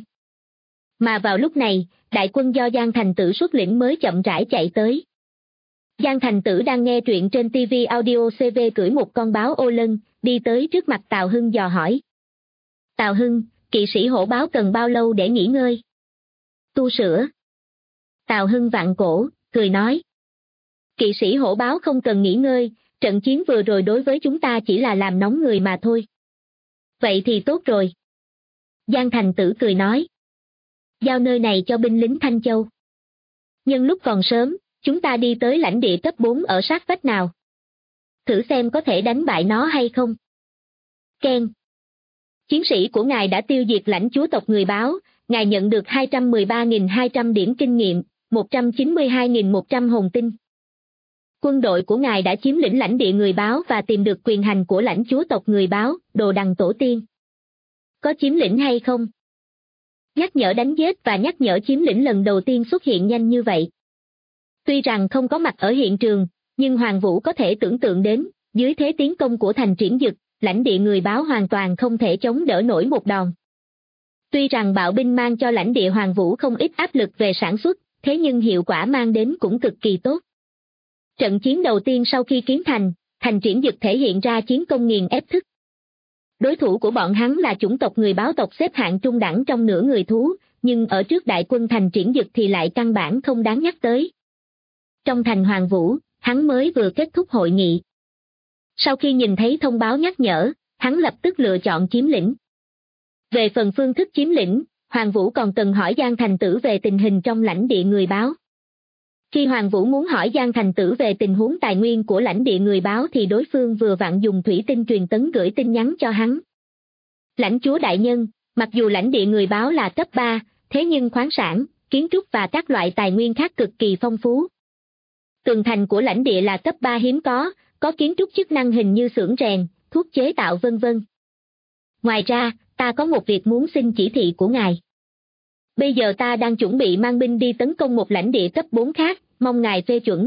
Mà vào lúc này, đại quân do Giang Thành Tử xuất lĩnh mới chậm rãi chạy tới. Giang Thành Tử đang nghe truyện trên TV Audio CV cưỡi một con báo ô lân, đi tới trước mặt Tào Hưng dò hỏi. Tào Hưng, kỵ sĩ hổ báo cần bao lâu để nghỉ ngơi? Tu sửa. Tào Hưng vặn cổ, cười nói. Kỵ sĩ hổ báo không cần nghỉ ngơi, trận chiến vừa rồi đối với chúng ta chỉ là làm nóng người mà thôi. Vậy thì tốt rồi. Giang Thành Tử cười nói. Giao nơi này cho binh lính Thanh Châu. Nhưng lúc còn sớm, chúng ta đi tới lãnh địa cấp 4 ở sát vách nào. Thử xem có thể đánh bại nó hay không. Ken. Chiến sĩ của ngài đã tiêu diệt lãnh chúa tộc người báo, ngài nhận được 213.200 điểm kinh nghiệm, 192.100 hồn tinh. Quân đội của ngài đã chiếm lĩnh lãnh địa người báo và tìm được quyền hành của lãnh chúa tộc người báo, đồ đằng tổ tiên. Có chiếm lĩnh hay không? Nhắc nhở đánh giết và nhắc nhở chiếm lĩnh lần đầu tiên xuất hiện nhanh như vậy. Tuy rằng không có mặt ở hiện trường, nhưng Hoàng Vũ có thể tưởng tượng đến, dưới thế tiến công của thành Triển Dực, lãnh địa người báo hoàn toàn không thể chống đỡ nổi một đòn. Tuy rằng bạo binh mang cho lãnh địa Hoàng Vũ không ít áp lực về sản xuất, thế nhưng hiệu quả mang đến cũng cực kỳ tốt. Trận chiến đầu tiên sau khi kiến thành Triển Dực thể hiện ra chiến công nghiền ép thức. Đối thủ của bọn hắn là chủng tộc người báo tộc xếp hạng trung đẳng trong nửa người thú, nhưng ở trước đại quân thành Triển Dực thì lại căn bản không đáng nhắc tới. Trong thành Hoàng Vũ, hắn mới vừa kết thúc hội nghị. Sau khi nhìn thấy thông báo nhắc nhở, hắn lập tức lựa chọn chiếm lĩnh. Về phần phương thức chiếm lĩnh, Hoàng Vũ còn cần hỏi Giang Thành Tử về tình hình trong lãnh địa người báo. Khi Hoàng Vũ muốn hỏi Giang Thành Tử về tình huống tài nguyên của lãnh địa người báo thì đối phương vừa vặn dùng thủy tinh truyền tấn gửi tin nhắn cho hắn. Lãnh chúa đại nhân, mặc dù lãnh địa người báo là cấp 3, thế nhưng khoáng sản, kiến trúc và các loại tài nguyên khác cực kỳ phong phú. Tường thành của lãnh địa là cấp 3 hiếm có kiến trúc chức năng hình như xưởng rèn, thuốc chế tạo vân vân. Ngoài ra, ta có một việc muốn xin chỉ thị của ngài. Bây giờ ta đang chuẩn bị mang binh đi tấn công một lãnh địa cấp 4 khác, mong ngài phê chuẩn.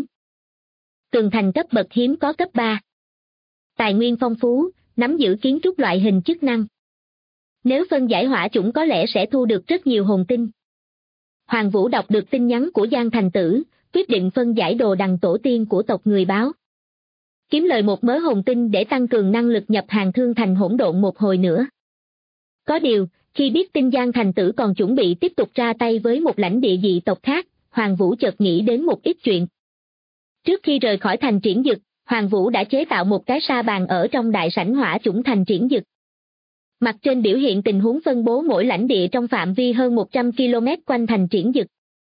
Tường thành cấp bậc hiếm có cấp 3. Tài nguyên phong phú, nắm giữ kiến trúc loại hình chức năng. Nếu phân giải hỏa chủng có lẽ sẽ thu được rất nhiều hồn tinh. Hoàng Vũ đọc được tin nhắn của Giang Thành Tử, quyết định phân giải đồ đằng tổ tiên của tộc người báo. Kiếm lời một mớ hồn tinh để tăng cường năng lực nhập hàng thương thành hỗn độn một hồi nữa. Có điều, khi biết tin Giang Thành Tử còn chuẩn bị tiếp tục ra tay với một lãnh địa dị tộc khác, Hoàng Vũ chợt nghĩ đến một ít chuyện. Trước khi rời khỏi thành Triển Dực, Hoàng Vũ đã chế tạo một cái sa bàn ở trong đại sảnh hỏa chủng thành Triển Dực. Mặt trên biểu hiện tình huống phân bố mỗi lãnh địa trong phạm vi hơn 100 km quanh thành Triển Dực.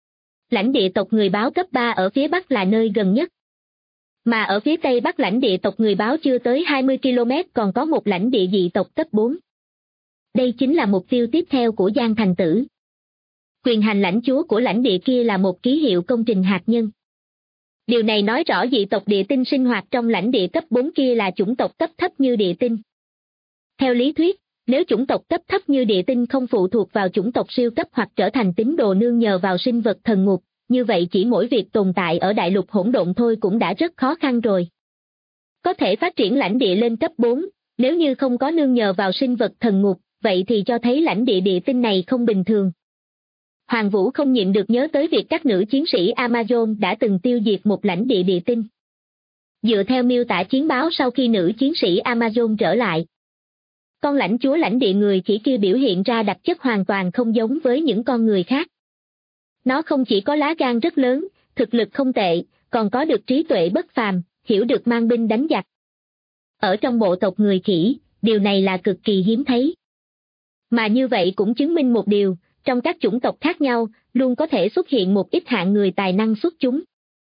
Lãnh địa tộc người báo cấp 3 ở phía Bắc là nơi gần nhất. Mà ở phía Tây Bắc lãnh địa tộc người báo chưa tới 20 km còn có một lãnh địa dị tộc cấp 4. Đây chính là mục tiêu tiếp theo của Giang Thành Tử. Quyền hành lãnh chúa của lãnh địa kia là một ký hiệu công trình hạt nhân. Điều này nói rõ dị tộc địa tinh sinh hoạt trong lãnh địa cấp 4 kia là chủng tộc cấp thấp như địa tinh. Theo lý thuyết, nếu chủng tộc cấp thấp như địa tinh không phụ thuộc vào chủng tộc siêu cấp hoặc trở thành tín đồ nương nhờ vào sinh vật thần ngục, như vậy chỉ mỗi việc tồn tại ở đại lục hỗn độn thôi cũng đã rất khó khăn rồi. Có thể phát triển lãnh địa lên cấp 4, nếu như không có nương nhờ vào sinh vật thần ngục, vậy thì cho thấy lãnh địa địa tinh này không bình thường. Hoàng Vũ không nhịn được nhớ tới việc các nữ chiến sĩ Amazon đã từng tiêu diệt một lãnh địa địa tinh. Dựa theo miêu tả chiến báo sau khi nữ chiến sĩ Amazon trở lại, con lãnh chúa lãnh địa người chỉ kia biểu hiện ra đặc chất hoàn toàn không giống với những con người khác. Nó không chỉ có lá gan rất lớn, thực lực không tệ, còn có được trí tuệ bất phàm, hiểu được mang binh đánh giặc. Ở trong bộ tộc người khỉ, điều này là cực kỳ hiếm thấy. Mà như vậy cũng chứng minh một điều, trong các chủng tộc khác nhau, luôn có thể xuất hiện một ít hạng người tài năng xuất chúng.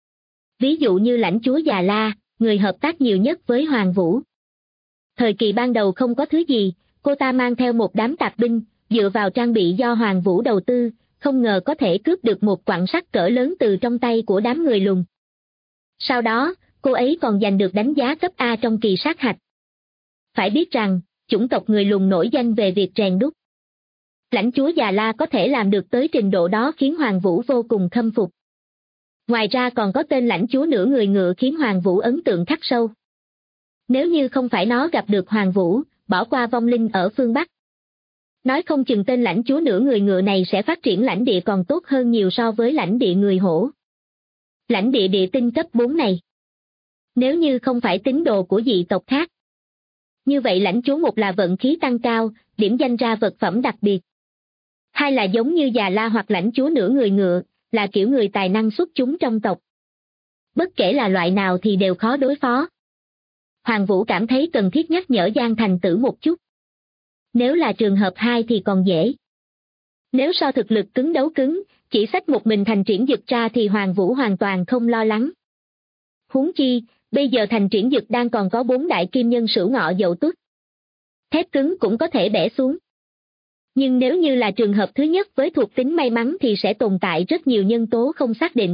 Ví dụ như lãnh chúa Già La, người hợp tác nhiều nhất với Hoàng Vũ. Thời kỳ ban đầu không có thứ gì, cô ta mang theo một đám tạp binh, dựa vào trang bị do Hoàng Vũ đầu tư, không ngờ có thể cướp được một quặng sắt cỡ lớn từ trong tay của đám người lùn. Sau đó, cô ấy còn giành được đánh giá cấp A trong kỳ sát hạch. Phải biết rằng, chủng tộc người lùn nổi danh về việc rèn đúc. Lãnh chúa Già La có thể làm được tới trình độ đó khiến Hoàng Vũ vô cùng khâm phục. Ngoài ra còn có tên lãnh chúa nửa người ngựa khiến Hoàng Vũ ấn tượng khắc sâu. Nếu như không phải nó gặp được Hoàng Vũ, bỏ qua vong linh ở phương Bắc, nói không chừng tên lãnh chúa nửa người ngựa này sẽ phát triển lãnh địa còn tốt hơn nhiều so với lãnh địa người hổ. Lãnh địa địa tinh cấp 4 này, nếu như không phải tín đồ của dị tộc khác, như vậy lãnh chúa một là vận khí tăng cao, điểm danh ra vật phẩm đặc biệt. Hai là giống như Già La hoặc lãnh chúa nửa người ngựa, là kiểu người tài năng xuất chúng trong tộc. Bất kể là loại nào thì đều khó đối phó. Hoàng Vũ cảm thấy cần thiết nhắc nhở Giang Thành Tử một chút. Nếu là trường hợp 2 thì còn dễ. Nếu so thực lực cứng đấu cứng, chỉ xách một mình thành Triển Dực ra thì Hoàng Vũ hoàn toàn không lo lắng. Huống chi, bây giờ thành Triển Dực đang còn có 4 đại kim nhân Sửu Ngọ Dậu Tuất. thép cứng cũng có thể bẻ xuống. Nhưng nếu như là trường hợp thứ nhất với thuộc tính may mắn thì sẽ tồn tại rất nhiều nhân tố không xác định.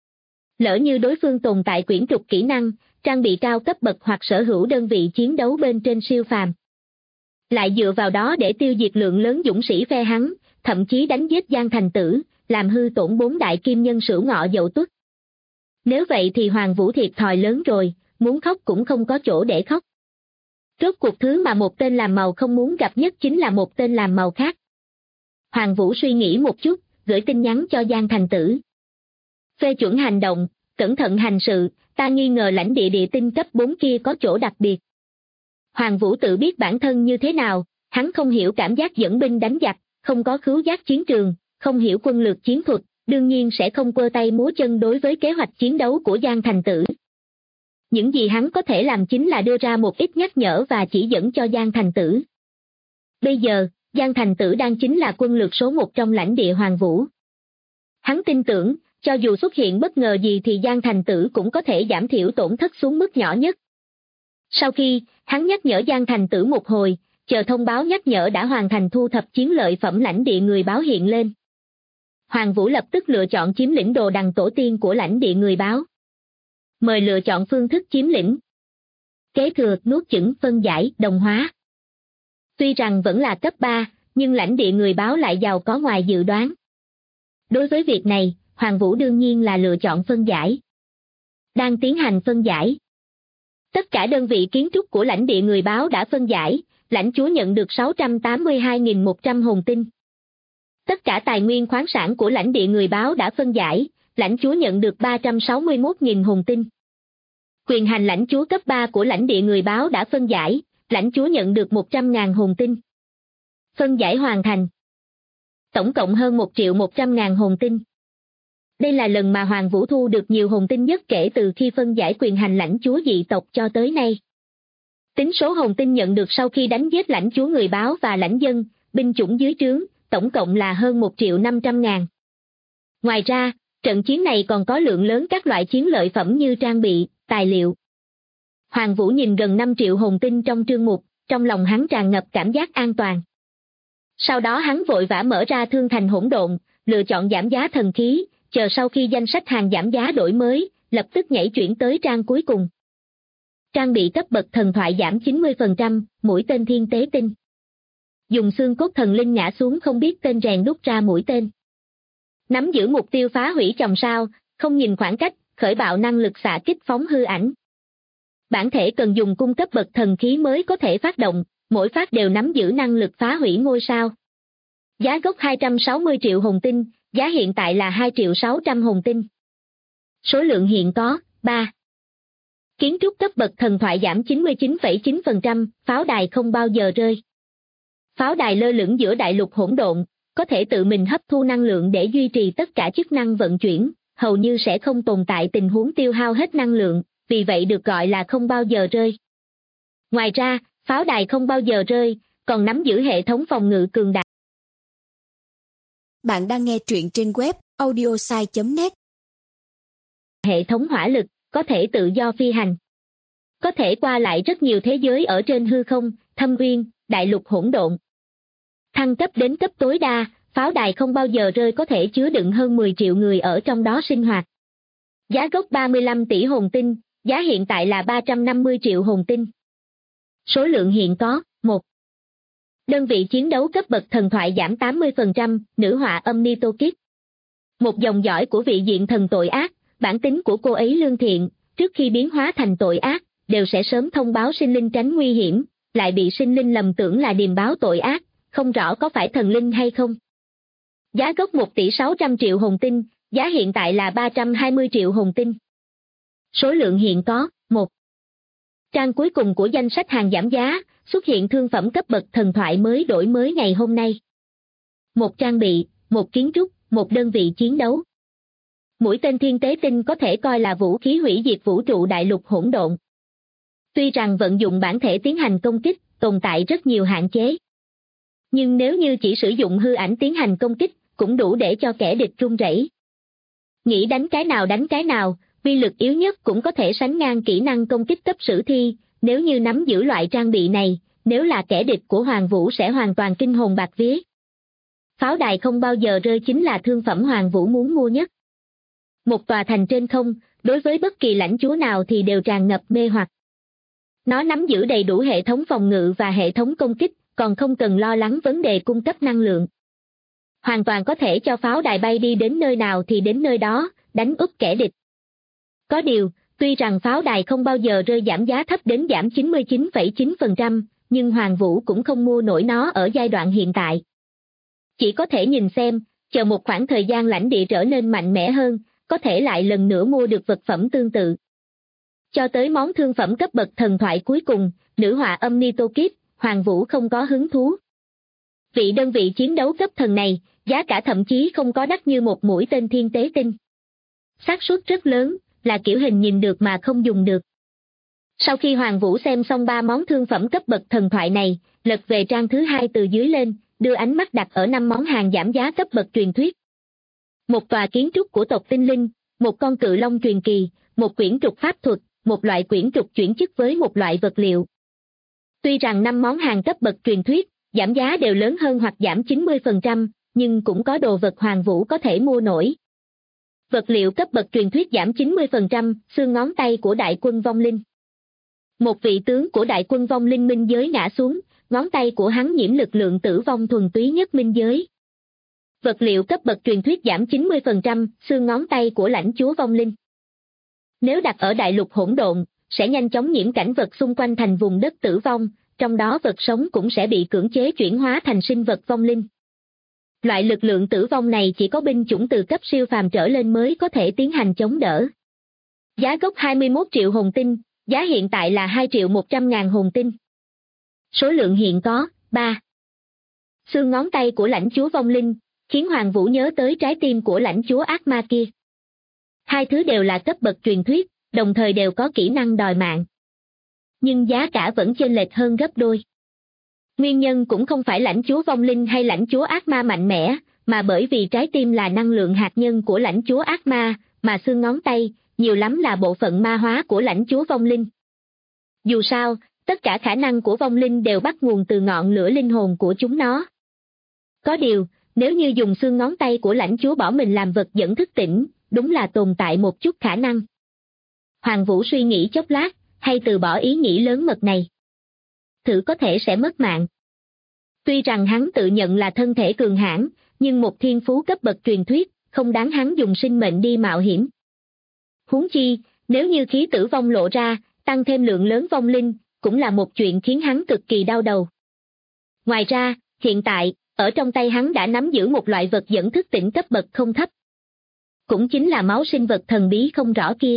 Lỡ như đối phương tồn tại quyển trục kỹ năng, trang bị cao cấp bậc hoặc sở hữu đơn vị chiến đấu bên trên siêu phàm. Lại dựa vào đó để tiêu diệt lượng lớn dũng sĩ phe hắn, thậm chí đánh giết Giang Thành Tử, làm hư tổn 4 đại kim nhân Sửu Ngọ Dậu Tuất. Nếu vậy thì Hoàng Vũ thiệt thòi lớn rồi, muốn khóc cũng không có chỗ để khóc. Rốt cuộc thứ mà một tên làm màu không muốn gặp nhất chính là một tên làm màu khác. Hoàng Vũ suy nghĩ một chút, gửi tin nhắn cho Giang Thành Tử. Phê chuẩn hành động, cẩn thận hành sự, ta nghi ngờ lãnh địa địa tinh cấp 4 kia có chỗ đặc biệt. Hoàng Vũ tự biết bản thân như thế nào, hắn không hiểu cảm giác dẫn binh đánh giặc, không có khứu giác chiến trường, không hiểu quân lược chiến thuật, đương nhiên sẽ không quơ tay múa chân đối với kế hoạch chiến đấu của Giang Thành Tử. Những gì hắn có thể làm chính là đưa ra một ít nhắc nhở và chỉ dẫn cho Giang Thành Tử. Bây giờ, Giang Thành Tử đang chính là quân lược số 1 trong lãnh địa Hoàng Vũ. Hắn tin tưởng, cho dù xuất hiện bất ngờ gì thì Giang Thành Tử cũng có thể giảm thiểu tổn thất xuống mức nhỏ nhất. Sau khi, hắn nhắc nhở Giang Thành Tử một hồi, chờ thông báo nhắc nhở đã hoàn thành thu thập chiến lợi phẩm lãnh địa người báo hiện lên. Hoàng Vũ lập tức lựa chọn chiếm lĩnh đồ đằng tổ tiên của lãnh địa người báo. Mời lựa chọn phương thức chiếm lĩnh. Kế thừa, nuốt chửng, phân giải, đồng hóa. Tuy rằng vẫn là cấp 3, nhưng lãnh địa người báo lại giàu có ngoài dự đoán. Đối với việc này, Hoàng Vũ đương nhiên là lựa chọn phân giải. Đang tiến hành phân giải. Tất cả đơn vị kiến trúc của lãnh địa người báo đã phân giải, lãnh chúa nhận được 682.100 hồn tinh. Tất cả tài nguyên khoáng sản của lãnh địa người báo đã phân giải, lãnh chúa nhận được 361.000 hồn tinh. Quyền hành lãnh chúa cấp 3 của lãnh địa người báo đã phân giải, lãnh chúa nhận được 100.000 hồn tinh. Phân giải hoàn thành. Tổng cộng hơn 1.100.000 hồn tinh. Đây là lần mà Hoàng Vũ thu được nhiều hồn tinh nhất kể từ khi phân giải quyền hành lãnh chúa dị tộc cho tới nay. Tính số hồn tinh nhận được sau khi đánh giết lãnh chúa người báo và lãnh dân, binh chủng dưới trướng, tổng cộng là hơn 1.500.000. Ngoài ra, trận chiến này còn có lượng lớn các loại chiến lợi phẩm như trang bị, tài liệu. Hoàng Vũ nhìn gần 5 triệu hồn tinh trong trương mục, trong lòng hắn tràn ngập cảm giác an toàn. Sau đó hắn vội vã mở ra thương thành hỗn độn, lựa chọn giảm giá thần khí, chờ sau khi danh sách hàng giảm giá đổi mới, lập tức nhảy chuyển tới trang cuối cùng. Trang bị cấp bậc thần thoại giảm 90%, mũi tên thiên tế tinh. Dùng xương cốt thần linh ngã xuống không biết tên rèn đúc ra mũi tên. Nắm giữ mục tiêu phá hủy chòm sao, không nhìn khoảng cách, khởi bạo năng lực xạ kích phóng hư ảnh. Bản thể cần dùng cung cấp bậc thần khí mới có thể phát động, mỗi phát đều nắm giữ năng lực phá hủy ngôi sao. Giá gốc 260 triệu hồn tinh, giá hiện tại là 2.600.000 hồn tinh. Số lượng hiện có, 3. Kiến trúc cấp bậc thần thoại giảm 99,9%, pháo đài không bao giờ rơi. Pháo đài lơ lửng giữa đại lục hỗn độn, có thể tự mình hấp thu năng lượng để duy trì tất cả chức năng vận chuyển, hầu như sẽ không tồn tại tình huống tiêu hao hết năng lượng, vì vậy được gọi là không bao giờ rơi. Ngoài ra, pháo đài không bao giờ rơi, còn nắm giữ hệ thống phòng ngự cường đại. Bạn đang nghe truyện trên web audiosai.net. Hệ thống hỏa lực, có thể tự do phi hành. Có thể qua lại rất nhiều thế giới ở trên hư không, thâm uyên, đại lục hỗn độn. Thăng cấp đến cấp tối đa, pháo đài không bao giờ rơi có thể chứa đựng hơn 10 triệu người ở trong đó sinh hoạt. Giá gốc 35 tỷ hồn tinh, giá hiện tại là 350 triệu hồn tinh. Số lượng hiện có, 1. Đơn vị chiến đấu cấp bậc thần thoại giảm 80%, nữ họa Omnitokit. Một dòng dõi của vị diện thần tội ác, bản tính của cô ấy lương thiện, trước khi biến hóa thành tội ác, đều sẽ sớm thông báo sinh linh tránh nguy hiểm, lại bị sinh linh lầm tưởng là điềm báo tội ác, không rõ có phải thần linh hay không. Giá gốc 1.600.000 hồn tinh, giá hiện tại là 320 triệu hồn tinh. Số lượng hiện có, 1. Trang cuối cùng của danh sách hàng giảm giá, xuất hiện thương phẩm cấp bậc thần thoại mới đổi mới ngày hôm nay. Một trang bị, một kiến trúc, một đơn vị chiến đấu. Mũi tên thiên tế tinh có thể coi là vũ khí hủy diệt vũ trụ đại lục hỗn độn. Tuy rằng vận dụng bản thể tiến hành công kích, tồn tại rất nhiều hạn chế. Nhưng nếu như chỉ sử dụng hư ảnh tiến hành công kích, cũng đủ để cho kẻ địch run rẩy. Nghĩ đánh cái nào, uy lực yếu nhất cũng có thể sánh ngang kỹ năng công kích cấp sử thi, nếu như nắm giữ loại trang bị này, nếu là kẻ địch của Hoàng Vũ sẽ hoàn toàn kinh hồn bạt vía. Pháo đài không bao giờ rơi chính là thương phẩm Hoàng Vũ muốn mua nhất. Một tòa thành trên không, đối với bất kỳ lãnh chúa nào thì đều tràn ngập mê hoặc. Nó nắm giữ đầy đủ hệ thống phòng ngự và hệ thống công kích, còn không cần lo lắng vấn đề cung cấp năng lượng. Hoàn toàn có thể cho pháo đài bay đi đến nơi nào thì đến nơi đó, đánh úp kẻ địch. Có điều, tuy rằng pháo đài không bao giờ rơi giảm giá thấp đến giảm 99,9%, nhưng Hoàng Vũ cũng không mua nổi nó ở giai đoạn hiện tại. Chỉ có thể nhìn xem, chờ một khoảng thời gian lãnh địa trở nên mạnh mẽ hơn, có thể lại lần nữa mua được vật phẩm tương tự. Cho tới món thương phẩm cấp bậc thần thoại cuối cùng, nữ họa âm Nitokip, Hoàng Vũ không có hứng thú. Vị đơn vị chiến đấu cấp thần này, giá cả thậm chí không có đắt như một mũi tên thiên tế tinh. Xác suất rất lớn, là kiểu hình nhìn được mà không dùng được. Sau khi Hoàng Vũ xem xong 3 món thương phẩm cấp bậc thần thoại này, lật về trang thứ 2 từ dưới lên, đưa ánh mắt đặt ở 5 món hàng giảm giá cấp bậc truyền thuyết. Một tòa kiến trúc của tộc tinh linh, một con cự long truyền kỳ, một quyển trục pháp thuật, một loại quyển trục chuyển chức với một loại vật liệu. Tuy rằng 5 món hàng cấp bậc truyền thuyết, giảm giá đều lớn hơn hoặc giảm 90%, nhưng cũng có đồ vật Hoàng Vũ có thể mua nổi. Vật liệu cấp bậc truyền thuyết giảm 90%, xương ngón tay của đại quân vong linh. Một vị tướng của đại quân vong linh minh giới ngã xuống, ngón tay của hắn nhiễm lực lượng tử vong thuần túy nhất minh giới. Vật liệu cấp bậc truyền thuyết giảm 90%, xương ngón tay của lãnh chúa vong linh. Nếu đặt ở đại lục hỗn độn, sẽ nhanh chóng nhiễm cảnh vật xung quanh thành vùng đất tử vong, trong đó vật sống cũng sẽ bị cưỡng chế chuyển hóa thành sinh vật vong linh. Loại lực lượng tử vong này chỉ có binh chủng từ cấp siêu phàm trở lên mới có thể tiến hành chống đỡ. Giá gốc 21 triệu hồn tinh, giá hiện tại là 2.100.000 hồn tinh. Số lượng hiện có, 3. Xương ngón tay của lãnh chúa vong linh, khiến Hoàng Vũ nhớ tới trái tim của lãnh chúa ác ma kia. Hai thứ đều là cấp bậc truyền thuyết, đồng thời đều có kỹ năng đòi mạng. Nhưng giá cả vẫn chênh lệch hơn gấp đôi. Nguyên nhân cũng không phải lãnh chúa vong linh hay lãnh chúa ác ma mạnh mẽ, mà bởi vì trái tim là năng lượng hạt nhân của lãnh chúa ác ma, mà xương ngón tay, nhiều lắm là bộ phận ma hóa của lãnh chúa vong linh. Dù sao, tất cả khả năng của vong linh đều bắt nguồn từ ngọn lửa linh hồn của chúng nó. Có điều, nếu như dùng xương ngón tay của lãnh chúa bỏ mình làm vật dẫn thức tỉnh, đúng là tồn tại một chút khả năng. Hoàng Vũ suy nghĩ chốc lát, hay từ bỏ ý nghĩ lớn mật này. Thử có thể sẽ mất mạng. Tuy rằng hắn tự nhận là thân thể cường hãn, nhưng một thiên phú cấp bậc truyền thuyết, không đáng hắn dùng sinh mệnh đi mạo hiểm. Huống chi, nếu như khí tử vong lộ ra, tăng thêm lượng lớn vong linh, cũng là một chuyện khiến hắn cực kỳ đau đầu. Ngoài ra, hiện tại, ở trong tay hắn đã nắm giữ một loại vật dẫn thức tỉnh cấp bậc không thấp. Cũng chính là máu sinh vật thần bí không rõ kia.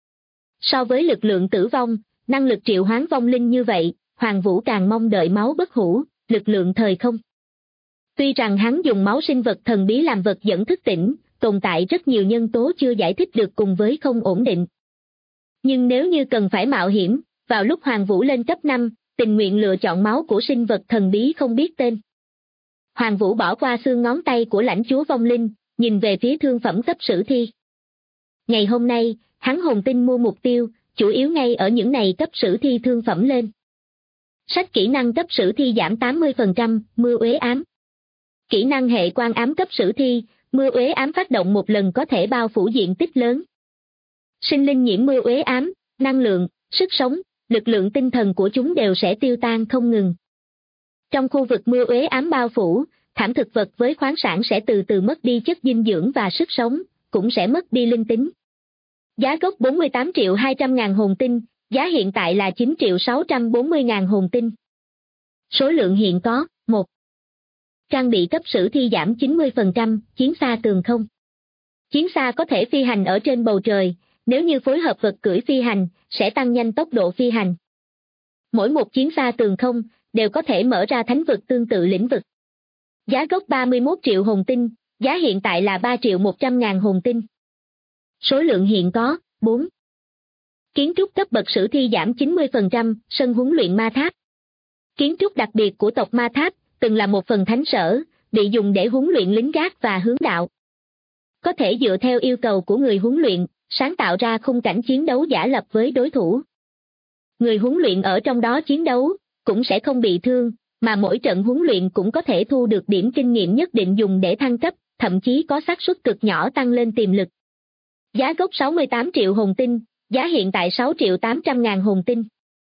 So với lực lượng tử vong, năng lực triệu hoán vong linh như vậy, Hoàng Vũ càng mong đợi máu bất hủ, lực lượng thời không. Tuy rằng hắn dùng máu sinh vật thần bí làm vật dẫn thức tỉnh, tồn tại rất nhiều nhân tố chưa giải thích được cùng với không ổn định. Nhưng nếu như cần phải mạo hiểm, vào lúc Hoàng Vũ lên cấp 5, tình nguyện lựa chọn máu của sinh vật thần bí không biết tên. Hoàng Vũ bỏ qua xương ngón tay của lãnh chúa vong linh, nhìn về phía thương phẩm cấp sử thi. Ngày hôm nay, hắn hồn tinh mua mục tiêu, chủ yếu ngay ở những này cấp sử thi thương phẩm lên. Sách kỹ năng cấp sử thi giảm 80%, mưa uế ám. Kỹ năng hệ quan ám cấp sử thi, mưa uế ám phát động một lần có thể bao phủ diện tích lớn. Sinh linh nhiễm mưa uế ám, năng lượng, sức sống, lực lượng tinh thần của chúng đều sẽ tiêu tan không ngừng. Trong khu vực mưa uế ám bao phủ, thảm thực vật với khoáng sản sẽ từ từ mất đi chất dinh dưỡng và sức sống, cũng sẽ mất đi linh tính. Giá gốc 48.200.000 hồn tinh, giá hiện tại là 9.640.000 hồn tinh. Số lượng hiện có, 1. Trang bị cấp sử thi giảm 90%, chiến xa tường không. Chiến xa có thể phi hành ở trên bầu trời, nếu như phối hợp vật cưỡi phi hành, sẽ tăng nhanh tốc độ phi hành. Mỗi một chiến xa tường không, đều có thể mở ra thánh vực tương tự lĩnh vực. Giá gốc 31 triệu hồn tinh, giá hiện tại là 3.100.000 hồn tinh. Số lượng hiện có, 4. Kiến trúc cấp bậc sử thi giảm 90%, sân huấn luyện ma tháp. Kiến trúc đặc biệt của tộc ma tháp, từng là một phần thánh sở, bị dùng để huấn luyện lính gác và hướng đạo. Có thể dựa theo yêu cầu của người huấn luyện, sáng tạo ra khung cảnh chiến đấu giả lập với đối thủ. Người huấn luyện ở trong đó chiến đấu, cũng sẽ không bị thương, mà mỗi trận huấn luyện cũng có thể thu được điểm kinh nghiệm nhất định dùng để thăng cấp, thậm chí có xác suất cực nhỏ tăng lên tiềm lực. Giá gốc 68 triệu hồn tinh, giá hiện tại 6 triệu 800 ngàn hồn tinh.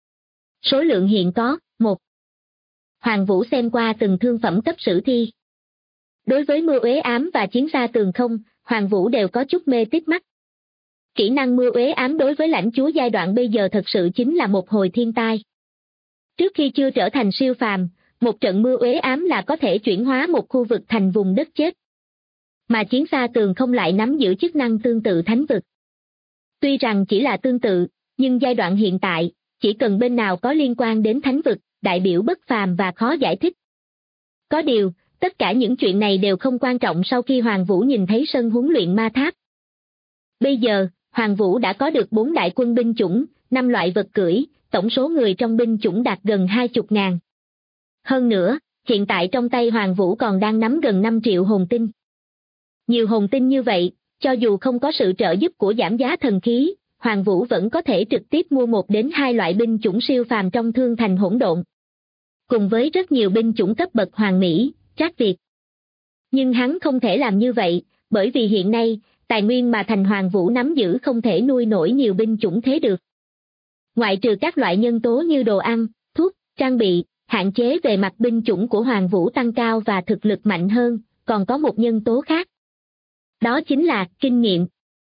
Số lượng hiện có, 1. Hoàng Vũ xem qua từng thương phẩm cấp sử thi. Đối với mưa uế ám và chiến xa tường không, Hoàng Vũ đều có chút mê tít mắt. Kỹ năng mưa uế ám đối với lãnh chúa giai đoạn bây giờ thật sự chính là một hồi thiên tai. Trước khi chưa trở thành siêu phàm, một trận mưa uế ám là có thể chuyển hóa một khu vực thành vùng đất chết. Mà chiến xa tường không lại nắm giữ chức năng tương tự thánh vực. Tuy rằng chỉ là tương tự, nhưng giai đoạn hiện tại, chỉ cần bên nào có liên quan đến thánh vực, đại biểu bất phàm và khó giải thích. Có điều, tất cả những chuyện này đều không quan trọng sau khi Hoàng Vũ nhìn thấy sân huấn luyện ma tháp. Bây giờ, Hoàng Vũ đã có được 4 đại quân binh chủng, 5 loại vật cưỡi, tổng số người trong binh chủng đạt gần 20.000. Hơn nữa, hiện tại trong tay Hoàng Vũ còn đang nắm gần 5 triệu hồn tinh. Nhiều hồn tinh như vậy, cho dù không có sự trợ giúp của giảm giá thần khí, Hoàng Vũ vẫn có thể trực tiếp mua 1 đến 2 loại binh chủng siêu phàm trong thương thành hỗn độn. Cùng với rất nhiều binh chủng cấp bậc hoàng mỹ, trác Việt. Nhưng hắn không thể làm như vậy, bởi vì hiện nay, tài nguyên mà thành Hoàng Vũ nắm giữ không thể nuôi nổi nhiều binh chủng thế được. Ngoại trừ các loại nhân tố như đồ ăn, thuốc, trang bị, hạn chế về mặt binh chủng của Hoàng Vũ tăng cao và thực lực mạnh hơn, còn có một nhân tố khác. Đó chính là kinh nghiệm.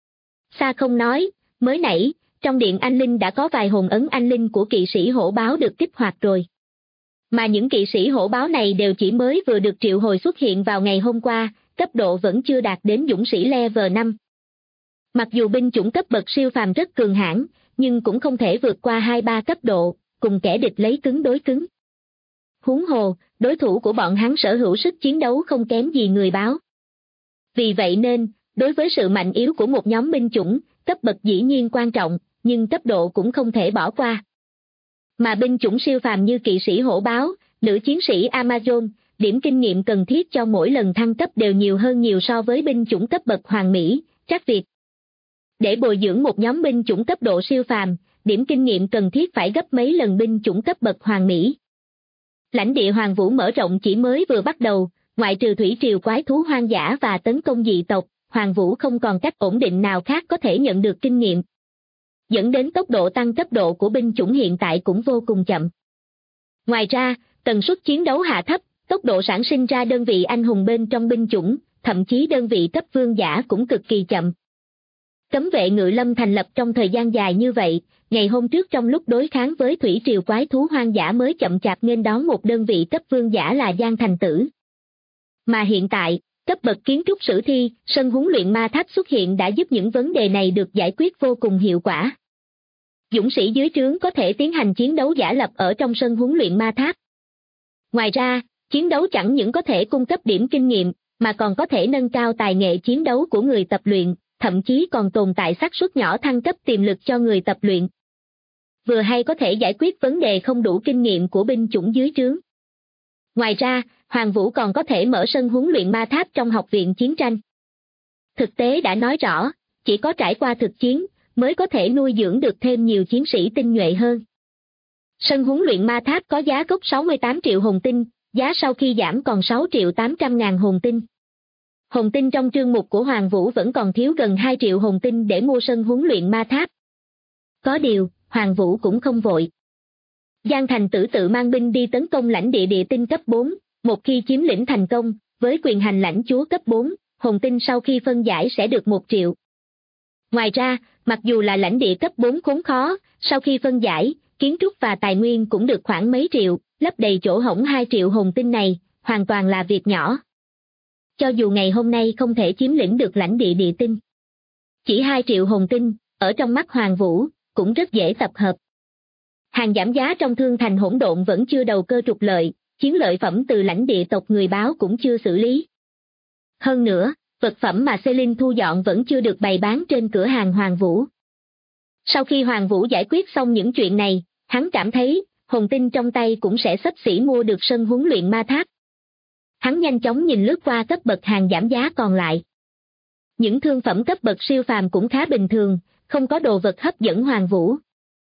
Xa không nói, mới nãy, trong điện anh linh đã có vài hồn ấn anh linh của kỵ sĩ hổ báo được kích hoạt rồi. Mà những kỵ sĩ hổ báo này đều chỉ mới vừa được triệu hồi xuất hiện vào ngày hôm qua, cấp độ vẫn chưa đạt đến dũng sĩ level 5. Mặc dù binh chủng cấp bậc siêu phàm rất cường hãn, nhưng cũng không thể vượt qua 2-3 cấp độ, cùng kẻ địch lấy cứng đối cứng. Huống hồ, đối thủ của bọn hắn sở hữu sức chiến đấu không kém gì người báo. Vì vậy nên, đối với sự mạnh yếu của một nhóm binh chủng, cấp bậc dĩ nhiên quan trọng, nhưng cấp độ cũng không thể bỏ qua. Mà binh chủng siêu phàm như kỵ sĩ hổ báo, nữ chiến sĩ Amazon, điểm kinh nghiệm cần thiết cho mỗi lần thăng cấp đều nhiều hơn nhiều so với binh chủng cấp bậc hoàng mỹ, trác Việt. Để bồi dưỡng một nhóm binh chủng cấp độ siêu phàm, điểm kinh nghiệm cần thiết phải gấp mấy lần binh chủng cấp bậc hoàng mỹ. Lãnh địa Hoàng Vũ mở rộng chỉ mới vừa bắt đầu, ngoại trừ thủy triều quái thú hoang dã và tấn công dị tộc, Hoàng Vũ không còn cách ổn định nào khác có thể nhận được kinh nghiệm. Dẫn đến tốc độ tăng cấp độ của binh chủng hiện tại cũng vô cùng chậm. Ngoài ra, tần suất chiến đấu hạ thấp, tốc độ sản sinh ra đơn vị anh hùng bên trong binh chủng, thậm chí đơn vị cấp vương giả cũng cực kỳ chậm. Cấm vệ ngự lâm thành lập trong thời gian dài như vậy, ngày hôm trước trong lúc đối kháng với thủy triều quái thú hoang dã mới chậm chạp nghênh đón một đơn vị cấp vương giả là Giang Thành Tử. Mà hiện tại, cấp bậc kiến trúc sử thi, sân huấn luyện ma tháp xuất hiện đã giúp những vấn đề này được giải quyết vô cùng hiệu quả. Dũng sĩ dưới trướng có thể tiến hành chiến đấu giả lập ở trong sân huấn luyện ma tháp. Ngoài ra, chiến đấu chẳng những có thể cung cấp điểm kinh nghiệm, mà còn có thể nâng cao tài nghệ chiến đấu của người tập luyện, thậm chí còn tồn tại xác suất nhỏ thăng cấp tiềm lực cho người tập luyện. Vừa hay có thể giải quyết vấn đề không đủ kinh nghiệm của binh chủng dưới trướng. Ngoài ra, Hoàng Vũ còn có thể mở sân huấn luyện ma tháp trong học viện chiến tranh. Thực tế đã nói rõ, chỉ có trải qua thực chiến, mới có thể nuôi dưỡng được thêm nhiều chiến sĩ tinh nhuệ hơn. Sân huấn luyện ma tháp có giá gốc 68 triệu hồn tinh, giá sau khi giảm còn 6 triệu 800 ngàn hồn tinh. Hồn tinh trong chương mục của Hoàng Vũ vẫn còn thiếu gần 2 triệu hồn tinh để mua sân huấn luyện ma tháp. Có điều, Hoàng Vũ cũng không vội. Giang Thành Tử tự mang binh đi tấn công lãnh địa địa tinh cấp 4, một khi chiếm lĩnh thành công, với quyền hành lãnh chúa cấp 4, hồn tinh sau khi phân giải sẽ được 1 triệu. Ngoài ra, mặc dù là lãnh địa cấp 4 khốn khó, sau khi phân giải, kiến trúc và tài nguyên cũng được khoảng mấy triệu, lấp đầy chỗ hổng 2 triệu hồn tinh này, hoàn toàn là việc nhỏ. Cho dù ngày hôm nay không thể chiếm lĩnh được lãnh địa địa tinh, chỉ 2 triệu hồn tinh, ở trong mắt Hoàng Vũ, cũng rất dễ tập hợp. Hàng giảm giá trong thương thành hỗn độn vẫn chưa đầu cơ trục lợi, chiến lợi phẩm từ lãnh địa tộc người báo cũng chưa xử lý. Hơn nữa, vật phẩm mà Celine thu dọn vẫn chưa được bày bán trên cửa hàng Hoàng Vũ. Sau khi Hoàng Vũ giải quyết xong những chuyện này, hắn cảm thấy, hồn tinh trong tay cũng sẽ xấp xỉ mua được sân huấn luyện ma tháp. Hắn nhanh chóng nhìn lướt qua cấp bậc hàng giảm giá còn lại. Những thương phẩm cấp bậc siêu phàm cũng khá bình thường, không có đồ vật hấp dẫn Hoàng Vũ.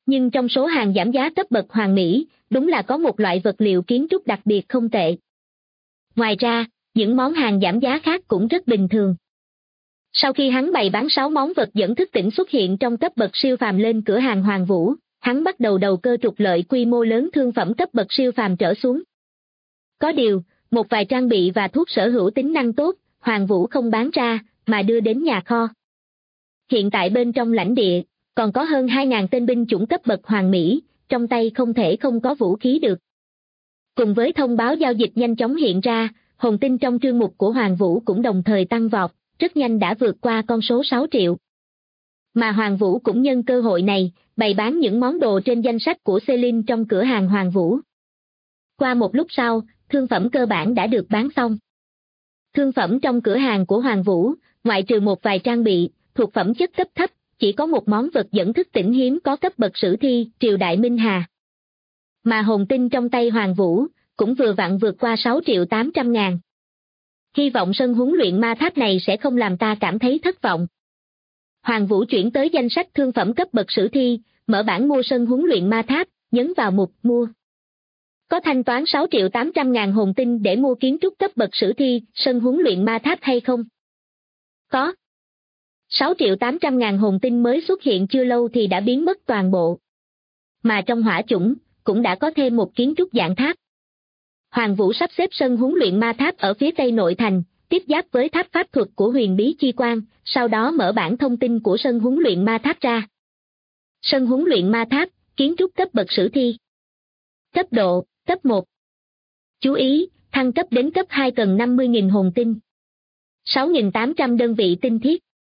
Nhưng trong số hàng giảm giá cấp bậc hoàn mỹ, đúng là có một loại vật liệu kiến trúc đặc biệt không tệ. Ngoài ra, những món hàng giảm giá khác cũng rất bình thường. Sau khi hắn bày bán 6 món vật dẫn thức tỉnh xuất hiện trong cấp bậc siêu phàm lên cửa hàng Hoàng Vũ, hắn bắt đầu đầu cơ trục lợi quy mô lớn thương phẩm cấp bậc siêu phàm trở xuống. Có điều, một vài trang bị và thuốc sở hữu tính năng tốt, Hoàng Vũ không bán ra, mà đưa đến nhà kho. Hiện tại bên trong lãnh địa, còn có hơn 2.000 tên binh chủng cấp bậc hoàn mỹ, trong tay không thể không có vũ khí được. Cùng với thông báo giao dịch nhanh chóng hiện ra, hồn tinh trong trương mục của Hoàng Vũ cũng đồng thời tăng vọt, rất nhanh đã vượt qua con số 6 triệu. Mà Hoàng Vũ cũng nhân cơ hội này, bày bán những món đồ trên danh sách của Celine trong cửa hàng Hoàng Vũ. Qua một lúc sau, thương phẩm cơ bản đã được bán xong. Thương phẩm trong cửa hàng của Hoàng Vũ, ngoại trừ một vài trang bị, thuộc phẩm chất cấp thấp, chỉ có một món vật dẫn thức tỉnh hiếm có cấp bậc sử thi, triều đại Minh Hà. Mà hồn tinh trong tay Hoàng Vũ, cũng vừa vặn vượt qua 6.800.000. Hy vọng sân huấn luyện ma tháp này sẽ không làm ta cảm thấy thất vọng. Hoàng Vũ chuyển tới danh sách thương phẩm cấp bậc sử thi, mở bảng mua sân huấn luyện ma tháp, nhấn vào mục mua. Có thanh toán 6.800.000 hồn tinh để mua kiến trúc cấp bậc sử thi, sân huấn luyện ma tháp hay không? Có. 6.800.000 hồn tinh mới xuất hiện chưa lâu thì đã biến mất toàn bộ. Mà trong hỏa chủng, cũng đã có thêm một kiến trúc dạng tháp. Hoàng Vũ sắp xếp sân huấn luyện ma tháp ở phía tây nội thành, tiếp giáp với tháp pháp thuật của Huyền Bí Chi Quang, sau đó mở bảng thông tin của sân huấn luyện ma tháp ra. Sân huấn luyện ma tháp, kiến trúc cấp bậc sử thi. Cấp độ, cấp 1. Chú ý, thăng cấp đến cấp 2 cần 50.000 hồn tinh. 6.800 đơn vị tinh thiết.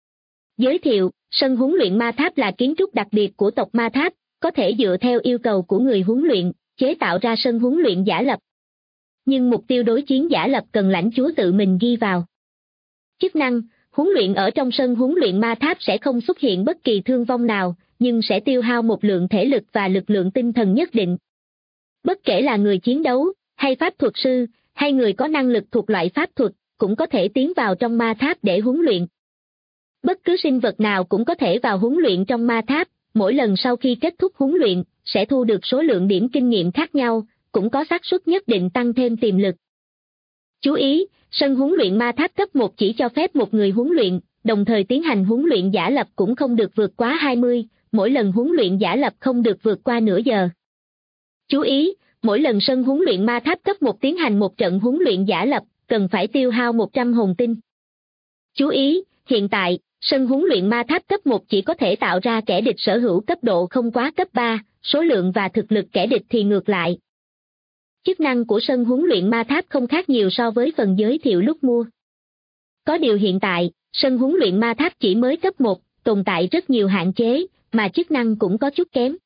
Giới thiệu, sân huấn luyện ma tháp là kiến trúc đặc biệt của tộc ma tháp, có thể dựa theo yêu cầu của người huấn luyện, chế tạo ra sân huấn luyện giả lập. Nhưng mục tiêu đối chiến giả lập cần lãnh chúa tự mình ghi vào. Chức năng, huấn luyện ở trong sân huấn luyện ma tháp sẽ không xuất hiện bất kỳ thương vong nào, nhưng sẽ tiêu hao một lượng thể lực và lực lượng tinh thần nhất định. Bất kể là người chiến đấu, hay pháp thuật sư, hay người có năng lực thuộc loại pháp thuật, cũng có thể tiến vào trong ma tháp để huấn luyện. Bất cứ sinh vật nào cũng có thể vào huấn luyện trong ma tháp, mỗi lần sau khi kết thúc huấn luyện, sẽ thu được số lượng điểm kinh nghiệm khác nhau, cũng có xác suất nhất định tăng thêm tiềm lực. Chú ý, sân huấn luyện ma tháp cấp 1 chỉ cho phép một người huấn luyện, đồng thời tiến hành huấn luyện giả lập cũng không được vượt quá 20, mỗi lần huấn luyện giả lập không được vượt qua nửa giờ. Chú ý, mỗi lần sân huấn luyện ma tháp cấp 1 tiến hành một trận huấn luyện giả lập, cần phải tiêu hao 100 hồn tinh. Chú ý, hiện tại, sân huấn luyện ma tháp cấp 1 chỉ có thể tạo ra kẻ địch sở hữu cấp độ không quá cấp 3, số lượng và thực lực kẻ địch thì ngược lại. Chức năng của sân huấn luyện ma tháp không khác nhiều so với phần giới thiệu lúc mua. Có điều hiện tại, sân huấn luyện ma tháp chỉ mới cấp 1, tồn tại rất nhiều hạn chế, mà chức năng cũng có chút kém.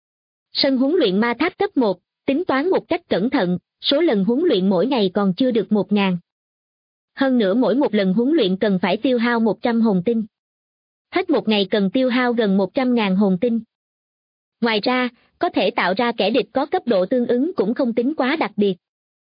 Sân huấn luyện ma tháp cấp 1, tính toán một cách cẩn thận, số lần huấn luyện mỗi ngày còn chưa được 1.000. Hơn nữa mỗi một lần huấn luyện cần phải tiêu hao 100 hồn tinh. Hết một ngày cần tiêu hao gần 100.000 hồn tinh. Ngoài ra, có thể tạo ra kẻ địch có cấp độ tương ứng cũng không tính quá đặc biệt.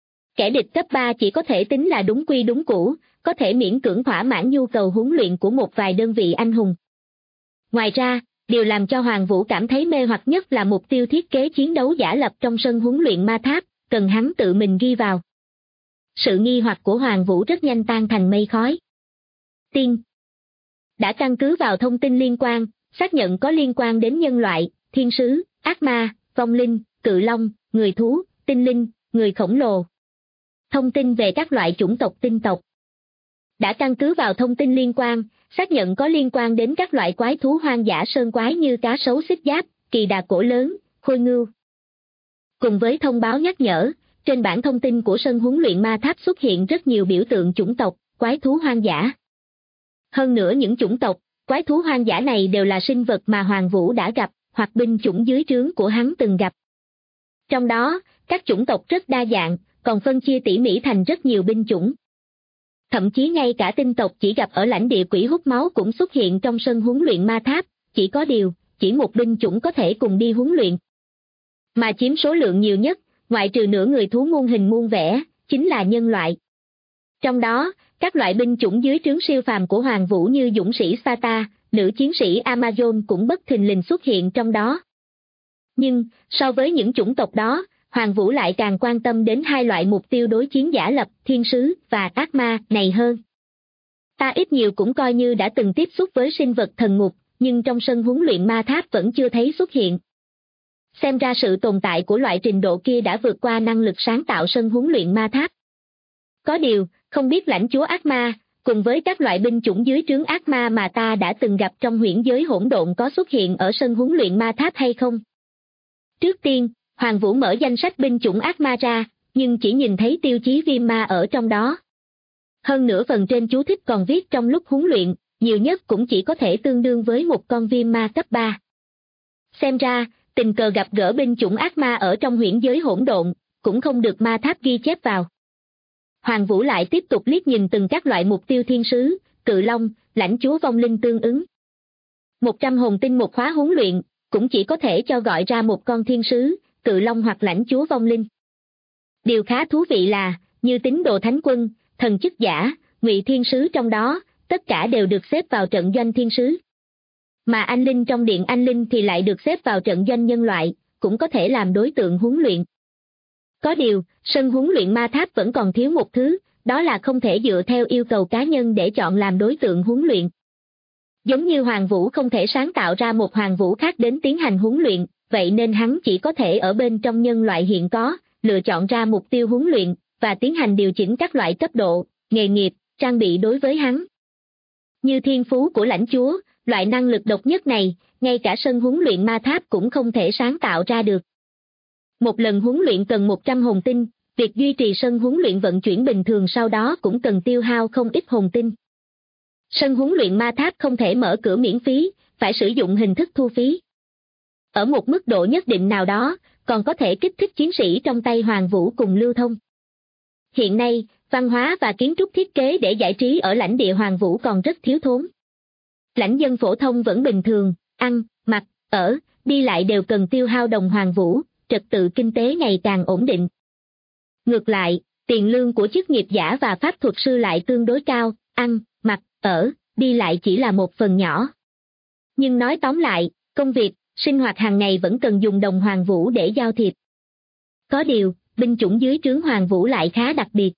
Kẻ địch cấp 3 chỉ có thể tính là đúng quy đúng củ, có thể miễn cưỡng thỏa mãn nhu cầu huấn luyện của một vài đơn vị anh hùng. Ngoài ra, điều làm cho Hoàng Vũ cảm thấy mê hoặc nhất là mục tiêu thiết kế chiến đấu giả lập trong sân huấn luyện ma tháp, cần hắn tự mình ghi vào. Sự nghi hoặc của Hoàng Vũ rất nhanh tan thành mây khói. Tiên đã căn cứ vào thông tin liên quan, xác nhận có liên quan đến nhân loại, thiên sứ, ác ma, vong linh, cự long, người thú, tinh linh, người khổng lồ. Thông tin về các loại chủng tộc tinh tộc. Đã căn cứ vào thông tin liên quan, xác nhận có liên quan đến các loại quái thú hoang dã sơn quái như cá sấu xích giáp, kỳ đà cổ lớn, khôi ngưu. Cùng với thông báo nhắc nhở, trên bảng thông tin của sân huấn luyện ma tháp xuất hiện rất nhiều biểu tượng chủng tộc, quái thú hoang dã. Hơn nữa những chủng tộc, quái thú hoang dã này đều là sinh vật mà Hoàng Vũ đã gặp, hoặc binh chủng dưới trướng của hắn từng gặp. Trong đó, các chủng tộc rất đa dạng, còn phân chia tỉ mỉ thành rất nhiều binh chủng. Thậm chí ngay cả tinh tộc chỉ gặp ở lãnh địa quỷ hút máu cũng xuất hiện trong sân huấn luyện ma tháp, chỉ có điều, chỉ một binh chủng có thể cùng đi huấn luyện. Mà chiếm số lượng nhiều nhất, ngoại trừ nửa người thú muôn hình muôn vẻ, chính là nhân loại. Trong đó, các loại binh chủng dưới trướng siêu phàm của Hoàng Vũ như dũng sĩ Sparta, nữ chiến sĩ Amazon cũng bất thình lình xuất hiện trong đó. Nhưng, so với những chủng tộc đó, Hoàng Vũ lại càng quan tâm đến hai loại mục tiêu đối chiến giả lập, thiên sứ và ác ma này hơn. Ta ít nhiều cũng coi như đã từng tiếp xúc với sinh vật thần ngục, nhưng trong sân huấn luyện ma tháp vẫn chưa thấy xuất hiện. Xem ra sự tồn tại của loại trình độ kia đã vượt qua năng lực sáng tạo sân huấn luyện ma tháp. Có điều, không biết lãnh chúa ác ma, cùng với các loại binh chủng dưới trướng ác ma mà ta đã từng gặp trong huyễn giới hỗn độn có xuất hiện ở sân huấn luyện ma tháp hay không? Trước tiên, Hoàng Vũ mở danh sách binh chủng ác ma ra, nhưng chỉ nhìn thấy tiêu chí viêm ma ở trong đó. Hơn nữa phần trên chú thích còn viết trong lúc huấn luyện, nhiều nhất cũng chỉ có thể tương đương với một con viêm ma cấp 3. Xem ra, tình cờ gặp gỡ binh chủng ác ma ở trong huyễn giới hỗn độn, cũng không được ma tháp ghi chép vào. Hoàng Vũ lại tiếp tục liếc nhìn từng các loại mục tiêu thiên sứ, cự long, lãnh chúa vong linh tương ứng. 100 hồn tinh một khóa huấn luyện, cũng chỉ có thể cho gọi ra một con thiên sứ, cự long hoặc lãnh chúa vong linh. Điều khá thú vị là, như tín đồ thánh quân, thần chức giả, ngụy thiên sứ trong đó, tất cả đều được xếp vào trận doanh thiên sứ. Mà anh linh trong điện anh linh thì lại được xếp vào trận doanh nhân loại, cũng có thể làm đối tượng huấn luyện. Có điều, sân huấn luyện ma tháp vẫn còn thiếu một thứ, đó là không thể dựa theo yêu cầu cá nhân để chọn làm đối tượng huấn luyện. Giống như Hoàng Vũ không thể sáng tạo ra một Hoàng Vũ khác đến tiến hành huấn luyện, vậy nên hắn chỉ có thể ở bên trong nhân loại hiện có, lựa chọn ra mục tiêu huấn luyện, và tiến hành điều chỉnh các loại cấp độ, nghề nghiệp, trang bị đối với hắn. Như thiên phú của lãnh chúa, loại năng lực độc nhất này, ngay cả sân huấn luyện ma tháp cũng không thể sáng tạo ra được. Một lần huấn luyện cần 100 hồn tinh, việc duy trì sân huấn luyện vận chuyển bình thường sau đó cũng cần tiêu hao không ít hồn tinh. Sân huấn luyện ma tháp không thể mở cửa miễn phí, phải sử dụng hình thức thu phí. Ở một mức độ nhất định nào đó, còn có thể kích thích chiến sĩ trong tay Hoàng Vũ cùng lưu thông. Hiện nay, văn hóa và kiến trúc thiết kế để giải trí ở lãnh địa Hoàng Vũ còn rất thiếu thốn. Lãnh dân phổ thông vẫn bình thường, ăn, mặc, ở, đi lại đều cần tiêu hao đồng Hoàng Vũ, trật tự kinh tế ngày càng ổn định. Ngược lại, tiền lương của chức nghiệp giả và pháp thuật sư lại tương đối cao, ăn, mặc, ở, đi lại chỉ là một phần nhỏ. Nhưng nói tóm lại, công việc, sinh hoạt hàng ngày vẫn cần dùng đồng Hoàng Vũ để giao thiệp. Có điều, binh chủng dưới trướng Hoàng Vũ lại khá đặc biệt.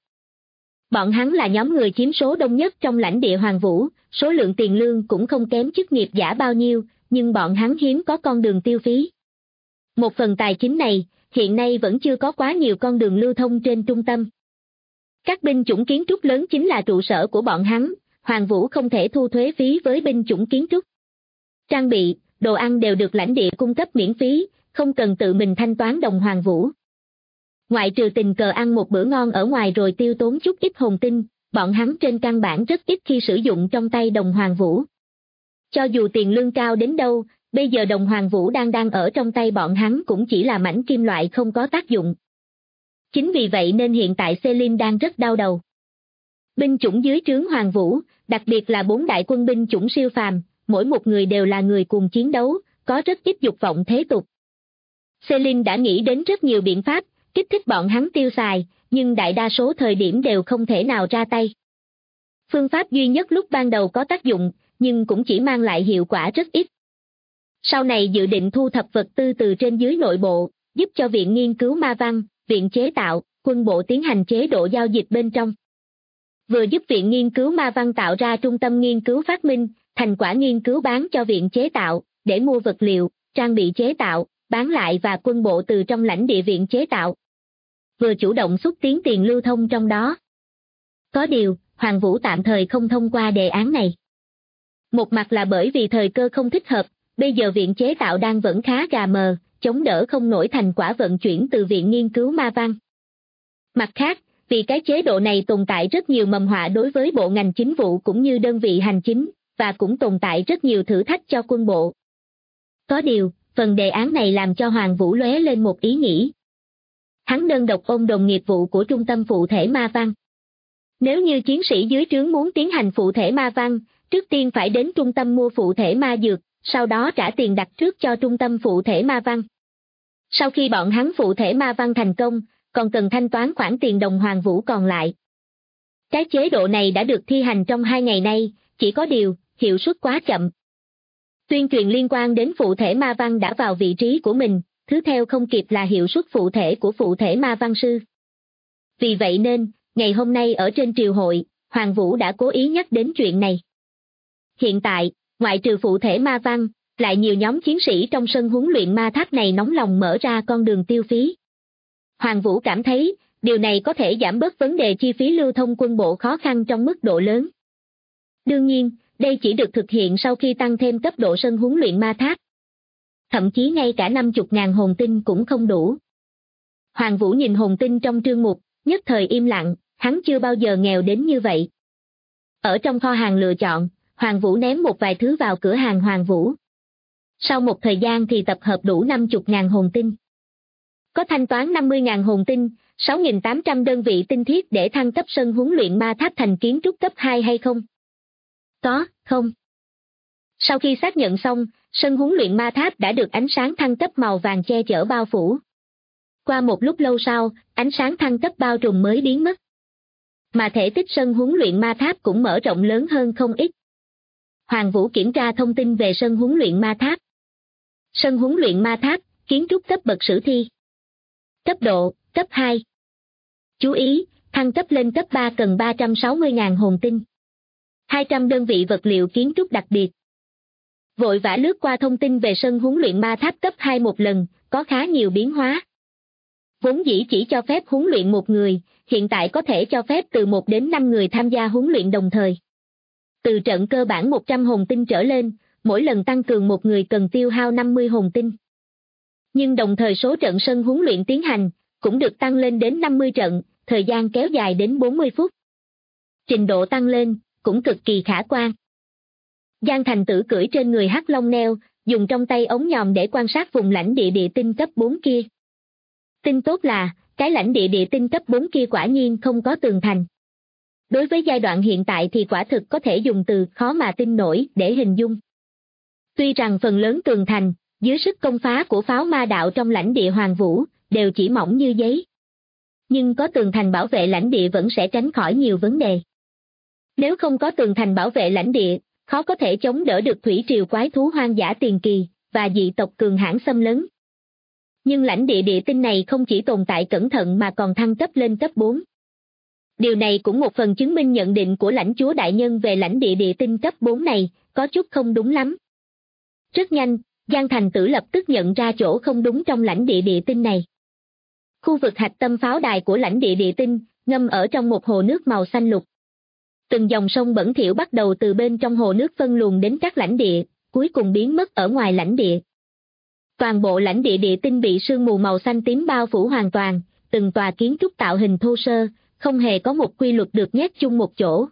Bọn hắn là nhóm người chiếm số đông nhất trong lãnh địa Hoàng Vũ, số lượng tiền lương cũng không kém chức nghiệp giả bao nhiêu, nhưng bọn hắn hiếm có con đường tiêu phí. Một phần tài chính này, hiện nay vẫn chưa có quá nhiều con đường lưu thông trên trung tâm. Các binh chủng kiến trúc lớn chính là trụ sở của bọn hắn, Hoàng Vũ không thể thu thuế phí với binh chủng kiến trúc. Trang bị, đồ ăn đều được lãnh địa cung cấp miễn phí, không cần tự mình thanh toán đồng Hoàng Vũ. Ngoại trừ tình cờ ăn một bữa ngon ở ngoài rồi tiêu tốn chút ít hồn tinh, bọn hắn trên căn bản rất ít khi sử dụng trong tay đồng Hoàng Vũ. Cho dù tiền lương cao đến đâu, bây giờ đồng Hoàng Vũ đang ở trong tay bọn hắn cũng chỉ là mảnh kim loại không có tác dụng. Chính vì vậy nên hiện tại Celine đang rất đau đầu. Binh chủng dưới trướng Hoàng Vũ, đặc biệt là 4 đại quân binh chủng siêu phàm, mỗi một người đều là người cùng chiến đấu, có rất ít dục vọng thế tục. Celine đã nghĩ đến rất nhiều biện pháp, kích thích bọn hắn tiêu xài, nhưng đại đa số thời điểm đều không thể nào ra tay. Phương pháp duy nhất lúc ban đầu có tác dụng, nhưng cũng chỉ mang lại hiệu quả rất ít. Sau này dự định thu thập vật tư từ trên dưới nội bộ, giúp cho Viện Nghiên cứu Ma Văn, Viện Chế tạo, quân bộ tiến hành chế độ giao dịch bên trong. Vừa giúp Viện Nghiên cứu Ma Văn tạo ra trung tâm nghiên cứu phát minh, thành quả nghiên cứu bán cho Viện Chế tạo, để mua vật liệu, trang bị chế tạo, bán lại và quân bộ từ trong lãnh địa Viện Chế tạo. Vừa chủ động xúc tiến tiền lưu thông trong đó. Có điều, Hoàng Vũ tạm thời không thông qua đề án này. Một mặt là bởi vì thời cơ không thích hợp, bây giờ Viện Chế tạo đang vẫn khá gà mờ, chống đỡ không nổi thành quả vận chuyển từ Viện Nghiên cứu Ma Văn. Mặt khác, vì cái chế độ này tồn tại rất nhiều mầm họa đối với bộ ngành chính vụ cũng như đơn vị hành chính, và cũng tồn tại rất nhiều thử thách cho quân bộ. Có điều, phần đề án này làm cho Hoàng Vũ lóe lên một ý nghĩ. Hắn đơn độc ôm đồn nghiệp vụ của trung tâm phụ thể ma văn. Nếu như chiến sĩ dưới trướng muốn tiến hành phụ thể ma văn, trước tiên phải đến trung tâm mua phụ thể ma dược, sau đó trả tiền đặt trước cho trung tâm phụ thể ma văn. Sau khi bọn hắn phụ thể ma văn thành công, còn cần thanh toán khoản tiền đồng Hoàng Vũ còn lại. Cái chế độ này đã được thi hành trong 2 ngày nay, chỉ có điều, hiệu suất quá chậm. Tuyên truyền liên quan đến phụ thể ma văn đã vào vị trí của mình, thứ theo không kịp là hiệu suất phụ thể của phụ thể ma văn sư. Vì vậy nên, ngày hôm nay ở trên triều hội, Hoàng Vũ đã cố ý nhắc đến chuyện này. Hiện tại, ngoại trừ phụ thể ma văn, lại nhiều nhóm chiến sĩ trong sân huấn luyện ma tháp này nóng lòng mở ra con đường tiêu phí. Hoàng Vũ cảm thấy, điều này có thể giảm bớt vấn đề chi phí lưu thông quân bộ khó khăn trong mức độ lớn. Đương nhiên, đây chỉ được thực hiện sau khi tăng thêm cấp độ sân huấn luyện ma tháp. Thậm chí ngay cả 50.000 hồn tinh cũng không đủ. Hoàng Vũ nhìn hồn tinh trong trương mục, nhất thời im lặng, hắn chưa bao giờ nghèo đến như vậy. Ở trong kho hàng lựa chọn, Hoàng Vũ ném một vài thứ vào cửa hàng Hoàng Vũ. Sau một thời gian thì tập hợp đủ 50.000 hồn tinh. Có thanh toán 50.000 hồn tinh, 6.800 đơn vị tinh thiết để thăng cấp sân huấn luyện ma tháp thành kiến trúc cấp 2 hay không? Có, không. Sau khi xác nhận xong, sân huấn luyện ma tháp đã được ánh sáng thăng cấp màu vàng che chở bao phủ. Qua một lúc lâu sau, ánh sáng thăng cấp bao trùm mới biến mất. Mà thể tích sân huấn luyện ma tháp cũng mở rộng lớn hơn không ít. Hoàng Vũ kiểm tra thông tin về sân huấn luyện ma tháp. Sân huấn luyện ma tháp, kiến trúc cấp bậc sử thi. Cấp độ, cấp 2. Chú ý, thăng cấp lên cấp 3 cần 360.000 hồn tinh. 200 đơn vị vật liệu kiến trúc đặc biệt. Vội vã lướt qua thông tin về sân huấn luyện ma tháp cấp 2 một lần, có khá nhiều biến hóa. Vốn dĩ chỉ cho phép huấn luyện một người, hiện tại có thể cho phép từ 1 đến 5 người tham gia huấn luyện đồng thời. Từ trận cơ bản 100 hồn tinh trở lên, mỗi lần tăng cường một người cần tiêu hao 50 hồn tinh. Nhưng đồng thời số trận sân huấn luyện tiến hành, cũng được tăng lên đến 50 trận, thời gian kéo dài đến 40 phút. Trình độ tăng lên, cũng cực kỳ khả quan. Giang Thành Tử cưỡi trên người hắc long neo, dùng trong tay ống nhòm để quan sát vùng lãnh địa địa tinh cấp 4 kia. Tin tốt là, cái lãnh địa địa tinh cấp 4 kia quả nhiên không có tường thành. Đối với giai đoạn hiện tại thì quả thực có thể dùng từ khó mà tin nổi để hình dung. Tuy rằng phần lớn tường thành, dưới sức công phá của pháo ma đạo trong lãnh địa Hoàng Vũ, đều chỉ mỏng như giấy. Nhưng có tường thành bảo vệ lãnh địa vẫn sẽ tránh khỏi nhiều vấn đề. Nếu không có tường thành bảo vệ lãnh địa, khó có thể chống đỡ được thủy triều quái thú hoang dã tiền kỳ, và dị tộc cường hãn xâm lấn. Nhưng lãnh địa địa tinh này không chỉ tồn tại cẩn thận mà còn thăng cấp lên cấp 4. Điều này cũng một phần chứng minh nhận định của lãnh chúa đại nhân về lãnh địa địa tinh cấp 4 này, có chút không đúng lắm. Rất nhanh, Giang Thành Tử lập tức nhận ra chỗ không đúng trong lãnh địa địa tinh này. Khu vực hạch tâm pháo đài của lãnh địa địa tinh, ngâm ở trong một hồ nước màu xanh lục. Từng dòng sông bẩn thỉu bắt đầu từ bên trong hồ nước phân luồng đến các lãnh địa, cuối cùng biến mất ở ngoài lãnh địa. Toàn bộ lãnh địa địa tinh bị sương mù màu xanh tím bao phủ hoàn toàn, từng tòa kiến trúc tạo hình thô sơ, không hề có một quy luật được nhét chung một chỗ.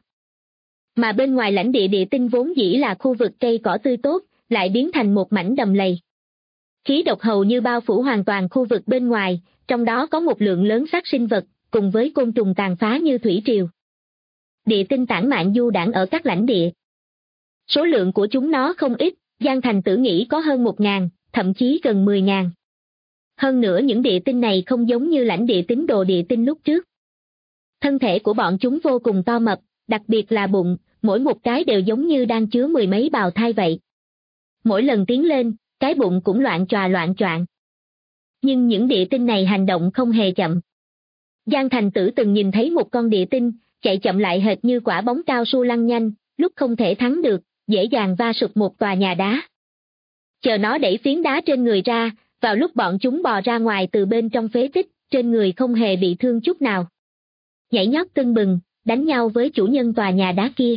Mà bên ngoài lãnh địa địa tinh vốn dĩ là khu vực cây cỏ tươi tốt, lại biến thành một mảnh đầm lầy. Khí độc hầu như bao phủ hoàn toàn khu vực bên ngoài, trong đó có một lượng lớn xác sinh vật, cùng với côn trùng tàn phá như thủy triều. Địa tinh tản mạn du đãng ở các lãnh địa. Số lượng của chúng nó không ít, Giang Thành Tử nghĩ có hơn 1.000, thậm chí gần 10.000. Hơn nữa những địa tinh này không giống như lãnh địa tín đồ địa tinh lúc trước. Thân thể của bọn chúng vô cùng to mập, đặc biệt là bụng, mỗi một cái đều giống như đang chứa mười mấy bào thai vậy. Mỗi lần tiến lên, cái bụng cũng loạn choạng. Nhưng những địa tinh này hành động không hề chậm. Giang Thành Tử từng nhìn thấy một con địa tinh, chạy chậm lại hệt như quả bóng cao su lăn nhanh, lúc không thể thắng được, dễ dàng va sụp một tòa nhà đá. Chờ nó đẩy phiến đá trên người ra, vào lúc bọn chúng bò ra ngoài từ bên trong phế tích, trên người không hề bị thương chút nào. Nhảy nhót tưng bừng, đánh nhau với chủ nhân tòa nhà đá kia.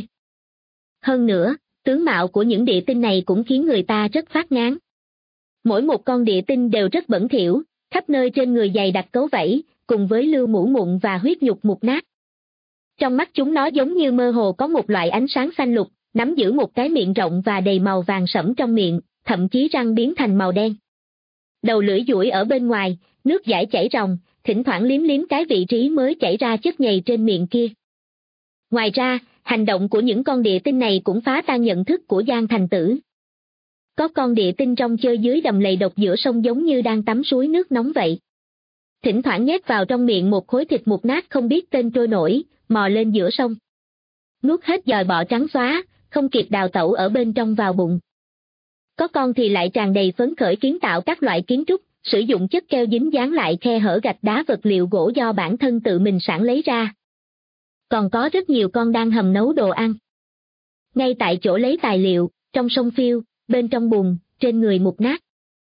Hơn nữa, tướng mạo của những địa tinh này cũng khiến người ta rất phát ngán. Mỗi một con địa tinh đều rất bẩn thỉu, khắp nơi trên người dày đặc cấu vảy, cùng với lưu mũ mụn và huyết nhục mục nát. Trong mắt chúng nó giống như mơ hồ có một loại ánh sáng xanh lục, nắm giữ một cái miệng rộng và đầy màu vàng sẫm trong miệng, thậm chí răng biến thành màu đen. Đầu lưỡi duỗi ở bên ngoài, nước dãi chảy ròng, thỉnh thoảng liếm liếm cái vị trí mới chảy ra chất nhầy trên miệng kia. Ngoài ra, hành động của những con địa tinh này cũng phá tan nhận thức của Giang Thành Tử. Có con địa tinh rong chơi dưới đầm lầy độc giữa sông giống như đang tắm suối nước nóng vậy. Thỉnh thoảng nhét vào trong miệng một khối thịt mục nát không biết tên trôi nổi, mò lên giữa sông. Nuốt hết dòi bọ trắng xóa, không kịp đào tẩu ở bên trong vào bụng. Có con thì lại tràn đầy phấn khởi kiến tạo các loại kiến trúc, sử dụng chất keo dính dán lại khe hở gạch đá vật liệu gỗ do bản thân tự mình sản lấy ra. Còn có rất nhiều con đang hầm nấu đồ ăn. Ngay tại chỗ lấy tài liệu, trong sông phiêu, bên trong bùn, trên người mục nát.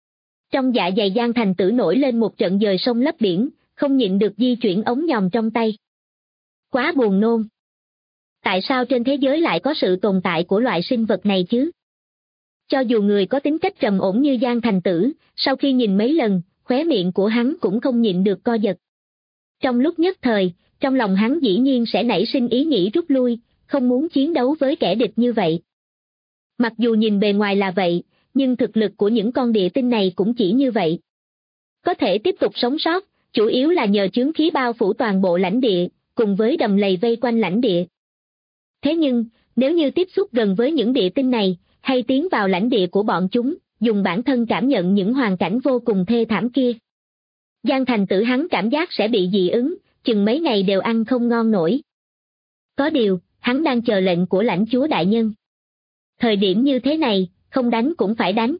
Trong dạ dày Giang Thành Tử nổi lên một trận dời sông lấp biển, không nhịn được di chuyển ống nhòm trong tay. Quá buồn nôn. Tại sao trên thế giới lại có sự tồn tại của loại sinh vật này chứ? Cho dù người có tính cách trầm ổn như Giang Thành Tử, sau khi nhìn mấy lần, khóe miệng của hắn cũng không nhịn được co giật. Trong lúc nhất thời, trong lòng hắn dĩ nhiên sẽ nảy sinh ý nghĩ rút lui, không muốn chiến đấu với kẻ địch như vậy. Mặc dù nhìn bề ngoài là vậy, nhưng thực lực của những con địa tinh này cũng chỉ như vậy. Có thể tiếp tục sống sót, chủ yếu là nhờ chướng khí bao phủ toàn bộ lãnh địa, cùng với đầm lầy vây quanh lãnh địa. Thế nhưng, nếu như tiếp xúc gần với những địa tinh này, hay tiến vào lãnh địa của bọn chúng, dùng bản thân cảm nhận những hoàn cảnh vô cùng thê thảm kia, Giang Thành Tử hắn cảm giác sẽ bị dị ứng, chừng mấy ngày đều ăn không ngon nổi. Có điều, hắn đang chờ lệnh của lãnh chúa đại nhân. Thời điểm như thế này, không đánh cũng phải đánh.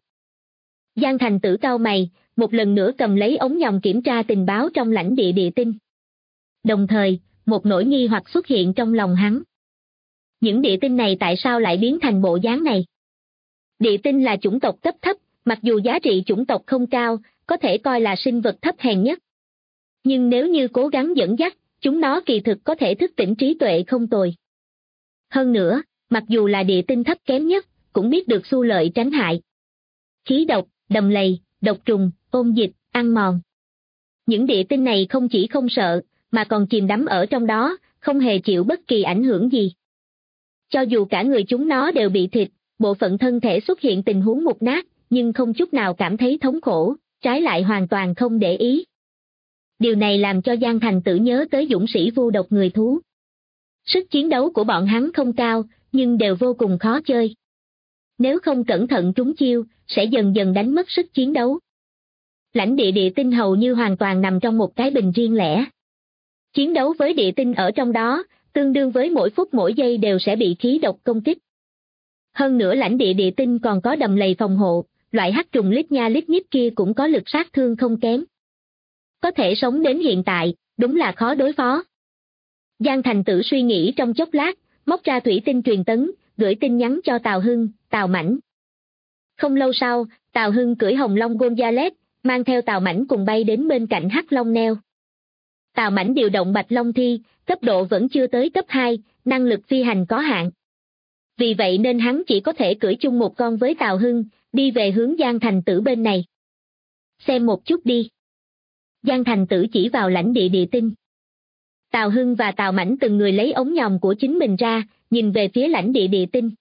Giang Thành Tử cau mày, một lần nữa cầm lấy ống nhòm kiểm tra tình báo trong lãnh địa địa tinh. Đồng thời, một nỗi nghi hoặc xuất hiện trong lòng hắn. Những địa tinh này tại sao lại biến thành bộ dáng này? Địa tinh là chủng tộc cấp thấp, mặc dù giá trị chủng tộc không cao, có thể coi là sinh vật thấp hèn nhất. Nhưng nếu như cố gắng dẫn dắt, chúng nó kỳ thực có thể thức tỉnh trí tuệ không tồi. Hơn nữa, mặc dù là địa tinh thấp kém nhất, cũng biết được xu lợi tránh hại. Khí độc, đầm lầy, độc trùng, ôn dịch, ăn mòn. Những địa tinh này không chỉ không sợ, mà còn chìm đắm ở trong đó, không hề chịu bất kỳ ảnh hưởng gì. Cho dù cả người chúng nó đều bị thịt, bộ phận thân thể xuất hiện tình huống mục nát, nhưng không chút nào cảm thấy thống khổ, trái lại hoàn toàn không để ý. Điều này làm cho Giang Thành Tử nhớ tới dũng sĩ vu độc người thú. Sức chiến đấu của bọn hắn không cao, nhưng đều vô cùng khó chơi. Nếu không cẩn thận trúng chiêu, sẽ dần dần đánh mất sức chiến đấu. Lãnh địa địa tinh hầu như hoàn toàn nằm trong một cái bình riêng lẻ. Chiến đấu với địa tinh ở trong đó, tương đương với mỗi phút mỗi giây đều sẽ bị khí độc công kích. Hơn nữa lãnh địa địa tinh còn có đầm lầy phòng hộ, loại hắc trùng lít nha lít nhít kia cũng có lực sát thương không kém. Có thể sống đến hiện tại, đúng là khó đối phó. Giang Thành Tử suy nghĩ trong chốc lát, móc ra thủy tinh truyền tấn, gửi tin nhắn cho Tào Hưng, Tào Mãnh. Không lâu sau, Tào Hưng cưỡi Hồng Long Gonzales, mang theo Tào Mãnh cùng bay đến bên cạnh Hắc Long Neo. Tào Mãnh điều động Bạch Long Thi, cấp độ vẫn chưa tới cấp 2, năng lực phi hành có hạn. Vì vậy nên hắn chỉ có thể cưỡi chung một con với Tào Hưng, đi về hướng Giang Thành Tử bên này. Xem một chút đi. Giang Thành Tử chỉ vào lãnh địa địa tinh. Tào Hưng và Tào Mãnh từng người lấy ống nhòm của chính mình ra, nhìn về phía lãnh địa địa tinh.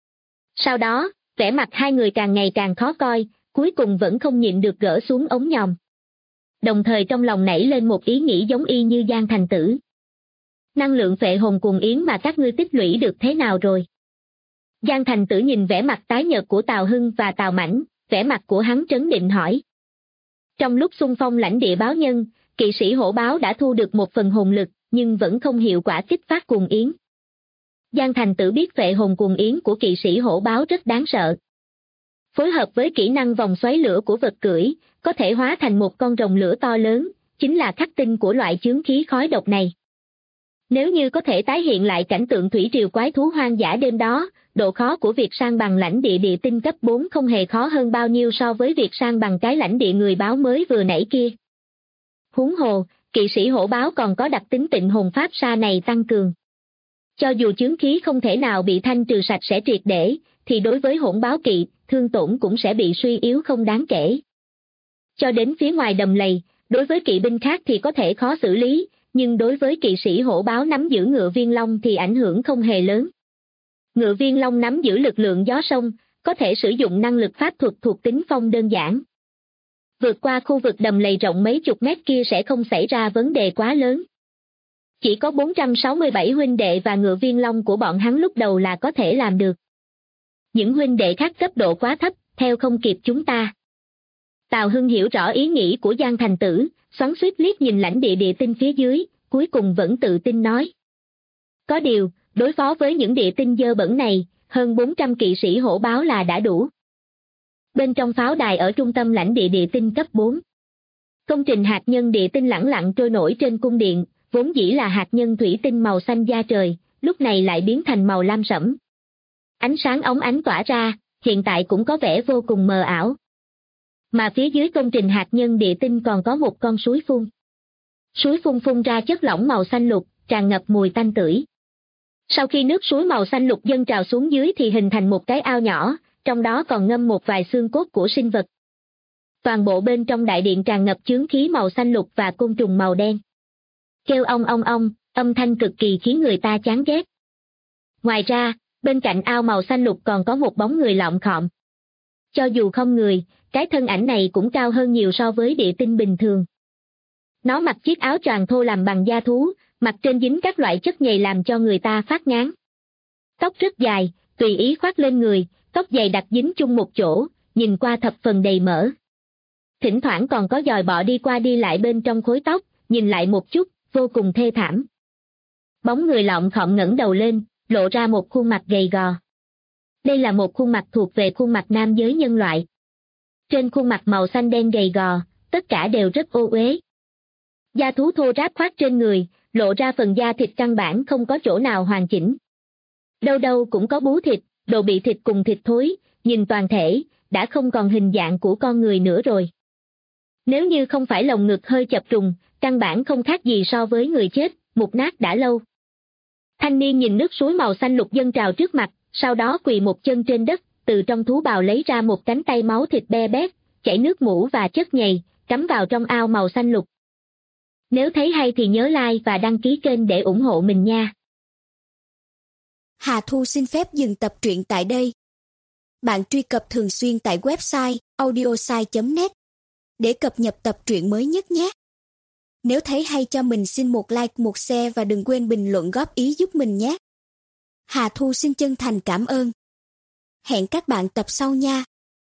Sau đó, vẻ mặt hai người càng ngày càng khó coi, cuối cùng vẫn không nhịn được gỡ xuống ống nhòm. Đồng thời trong lòng nảy lên một ý nghĩ giống y như Giang Thành Tử. Năng lượng phệ hồn cuồng yến mà các ngươi tích lũy được thế nào rồi? Giang Thành Tử nhìn vẻ mặt tái nhợt của Tào Hưng và Tào Mãnh, vẻ mặt của hắn trấn định hỏi. Trong lúc xung phong lãnh địa báo nhân, kỵ sĩ hổ báo đã thu được một phần hồn lực, nhưng vẫn không hiệu quả kích phát cuồng yến. Giang Thành Tử biết phệ hồn cuồng yến của kỵ sĩ hổ báo rất đáng sợ. Phối hợp với kỹ năng vòng xoáy lửa của vật cưỡi, có thể hóa thành một con rồng lửa to lớn, chính là khắc tinh của loại chướng khí khói độc này. Nếu như có thể tái hiện lại cảnh tượng thủy triều quái thú hoang dã đêm đó, độ khó của việc san bằng lãnh địa địa tinh cấp 4 không hề khó hơn bao nhiêu so với việc san bằng cái lãnh địa người báo mới vừa nãy kia. Huống hồ, kỵ sĩ hổ báo còn có đặc tính tịnh hồn pháp sa này tăng cường. Cho dù chướng khí không thể nào bị thanh trừ sạch sẽ triệt để, thì đối với hỗn báo kỵ, thương tổn cũng sẽ bị suy yếu không đáng kể. Cho đến phía ngoài đầm lầy, đối với kỵ binh khác thì có thể khó xử lý, nhưng đối với kỵ sĩ hổ báo nắm giữ ngựa viên long thì ảnh hưởng không hề lớn. Ngựa viên long nắm giữ lực lượng gió sông, có thể sử dụng năng lực pháp thuật thuộc tính phong đơn giản. Vượt qua khu vực đầm lầy rộng mấy chục mét kia sẽ không xảy ra vấn đề quá lớn. Chỉ có 467 huynh đệ và ngựa viên long của bọn hắn lúc đầu là có thể làm được. Những huynh đệ khác cấp độ quá thấp, theo không kịp chúng ta. Tào Hưng hiểu rõ ý nghĩ của Giang Thành Tử, xoắn xuýt liếc nhìn lãnh địa địa tinh phía dưới, cuối cùng vẫn tự tin nói. Có điều, đối phó với những địa tinh dơ bẩn này, hơn 400 kỵ sĩ hổ báo là đã đủ. Bên trong pháo đài ở trung tâm lãnh địa địa tinh cấp 4, Công trình hạt nhân địa tinh lẳng lặng trôi nổi trên cung điện, vốn dĩ là hạt nhân thủy tinh màu xanh da trời, lúc này lại biến thành màu lam sẫm. Ánh sáng óng ánh tỏa ra, hiện tại cũng có vẻ vô cùng mờ ảo. Mà phía dưới công trình hạt nhân địa tinh còn có một con suối phun. Suối phun phun ra chất lỏng màu xanh lục, tràn ngập mùi tanh tưởi. Sau khi nước suối màu xanh lục dâng trào xuống dưới thì hình thành một cái ao nhỏ, trong đó còn ngâm một vài xương cốt của sinh vật. Toàn bộ bên trong đại điện tràn ngập chướng khí màu xanh lục và côn trùng màu đen. Kêu ong ong ong, âm thanh cực kỳ khiến người ta chán ghét. Ngoài ra, bên cạnh ao màu xanh lục còn có một bóng người lọng khọm. Cho dù không người, cái thân ảnh này cũng cao hơn nhiều so với địa tinh bình thường. Nó mặc chiếc áo choàng thô làm bằng da thú, mặt trên dính các loại chất nhầy làm cho người ta phát ngán. Tóc rất dài, tùy ý khoác lên người, tóc dày đặc dính chung một chỗ, nhìn qua thập phần đầy mỡ. Thỉnh thoảng còn có dòi bọ đi qua đi lại bên trong khối tóc, nhìn lại một chút, vô cùng thê thảm. Bóng người lọng khọm ngẩng đầu lên, lộ ra một khuôn mặt gầy gò. Đây là một khuôn mặt thuộc về khuôn mặt nam giới nhân loại. Trên khuôn mặt màu xanh đen gầy gò, tất cả đều rất ô uế. Da thú thô ráp khoác trên người, lộ ra phần da thịt căn bản không có chỗ nào hoàn chỉnh. Đâu đâu cũng có bú thịt, đồ bị thịt cùng thịt thối, nhìn toàn thể, đã không còn hình dạng của con người nữa rồi. Nếu như không phải lồng ngực hơi chập trùng, căn bản không khác gì so với người chết, mục nát đã lâu. Thanh niên nhìn nước suối màu xanh lục dâng trào trước mặt, sau đó quỳ một chân trên đất, từ trong thú bào lấy ra một cánh tay máu thịt be bét, chảy nước mủ và chất nhầy, cắm vào trong ao màu xanh lục. Nếu thấy hay thì nhớ like và đăng ký kênh để ủng hộ mình nha. Hà Thu xin phép dừng tập truyện tại đây. Bạn truy cập thường xuyên tại website audiosai.net để cập nhật tập truyện mới nhất nhé. Nếu thấy hay cho mình xin một like, một share và đừng quên bình luận góp ý giúp mình nhé. Hà Thu xin chân thành cảm ơn. Hẹn các bạn tập sau nha.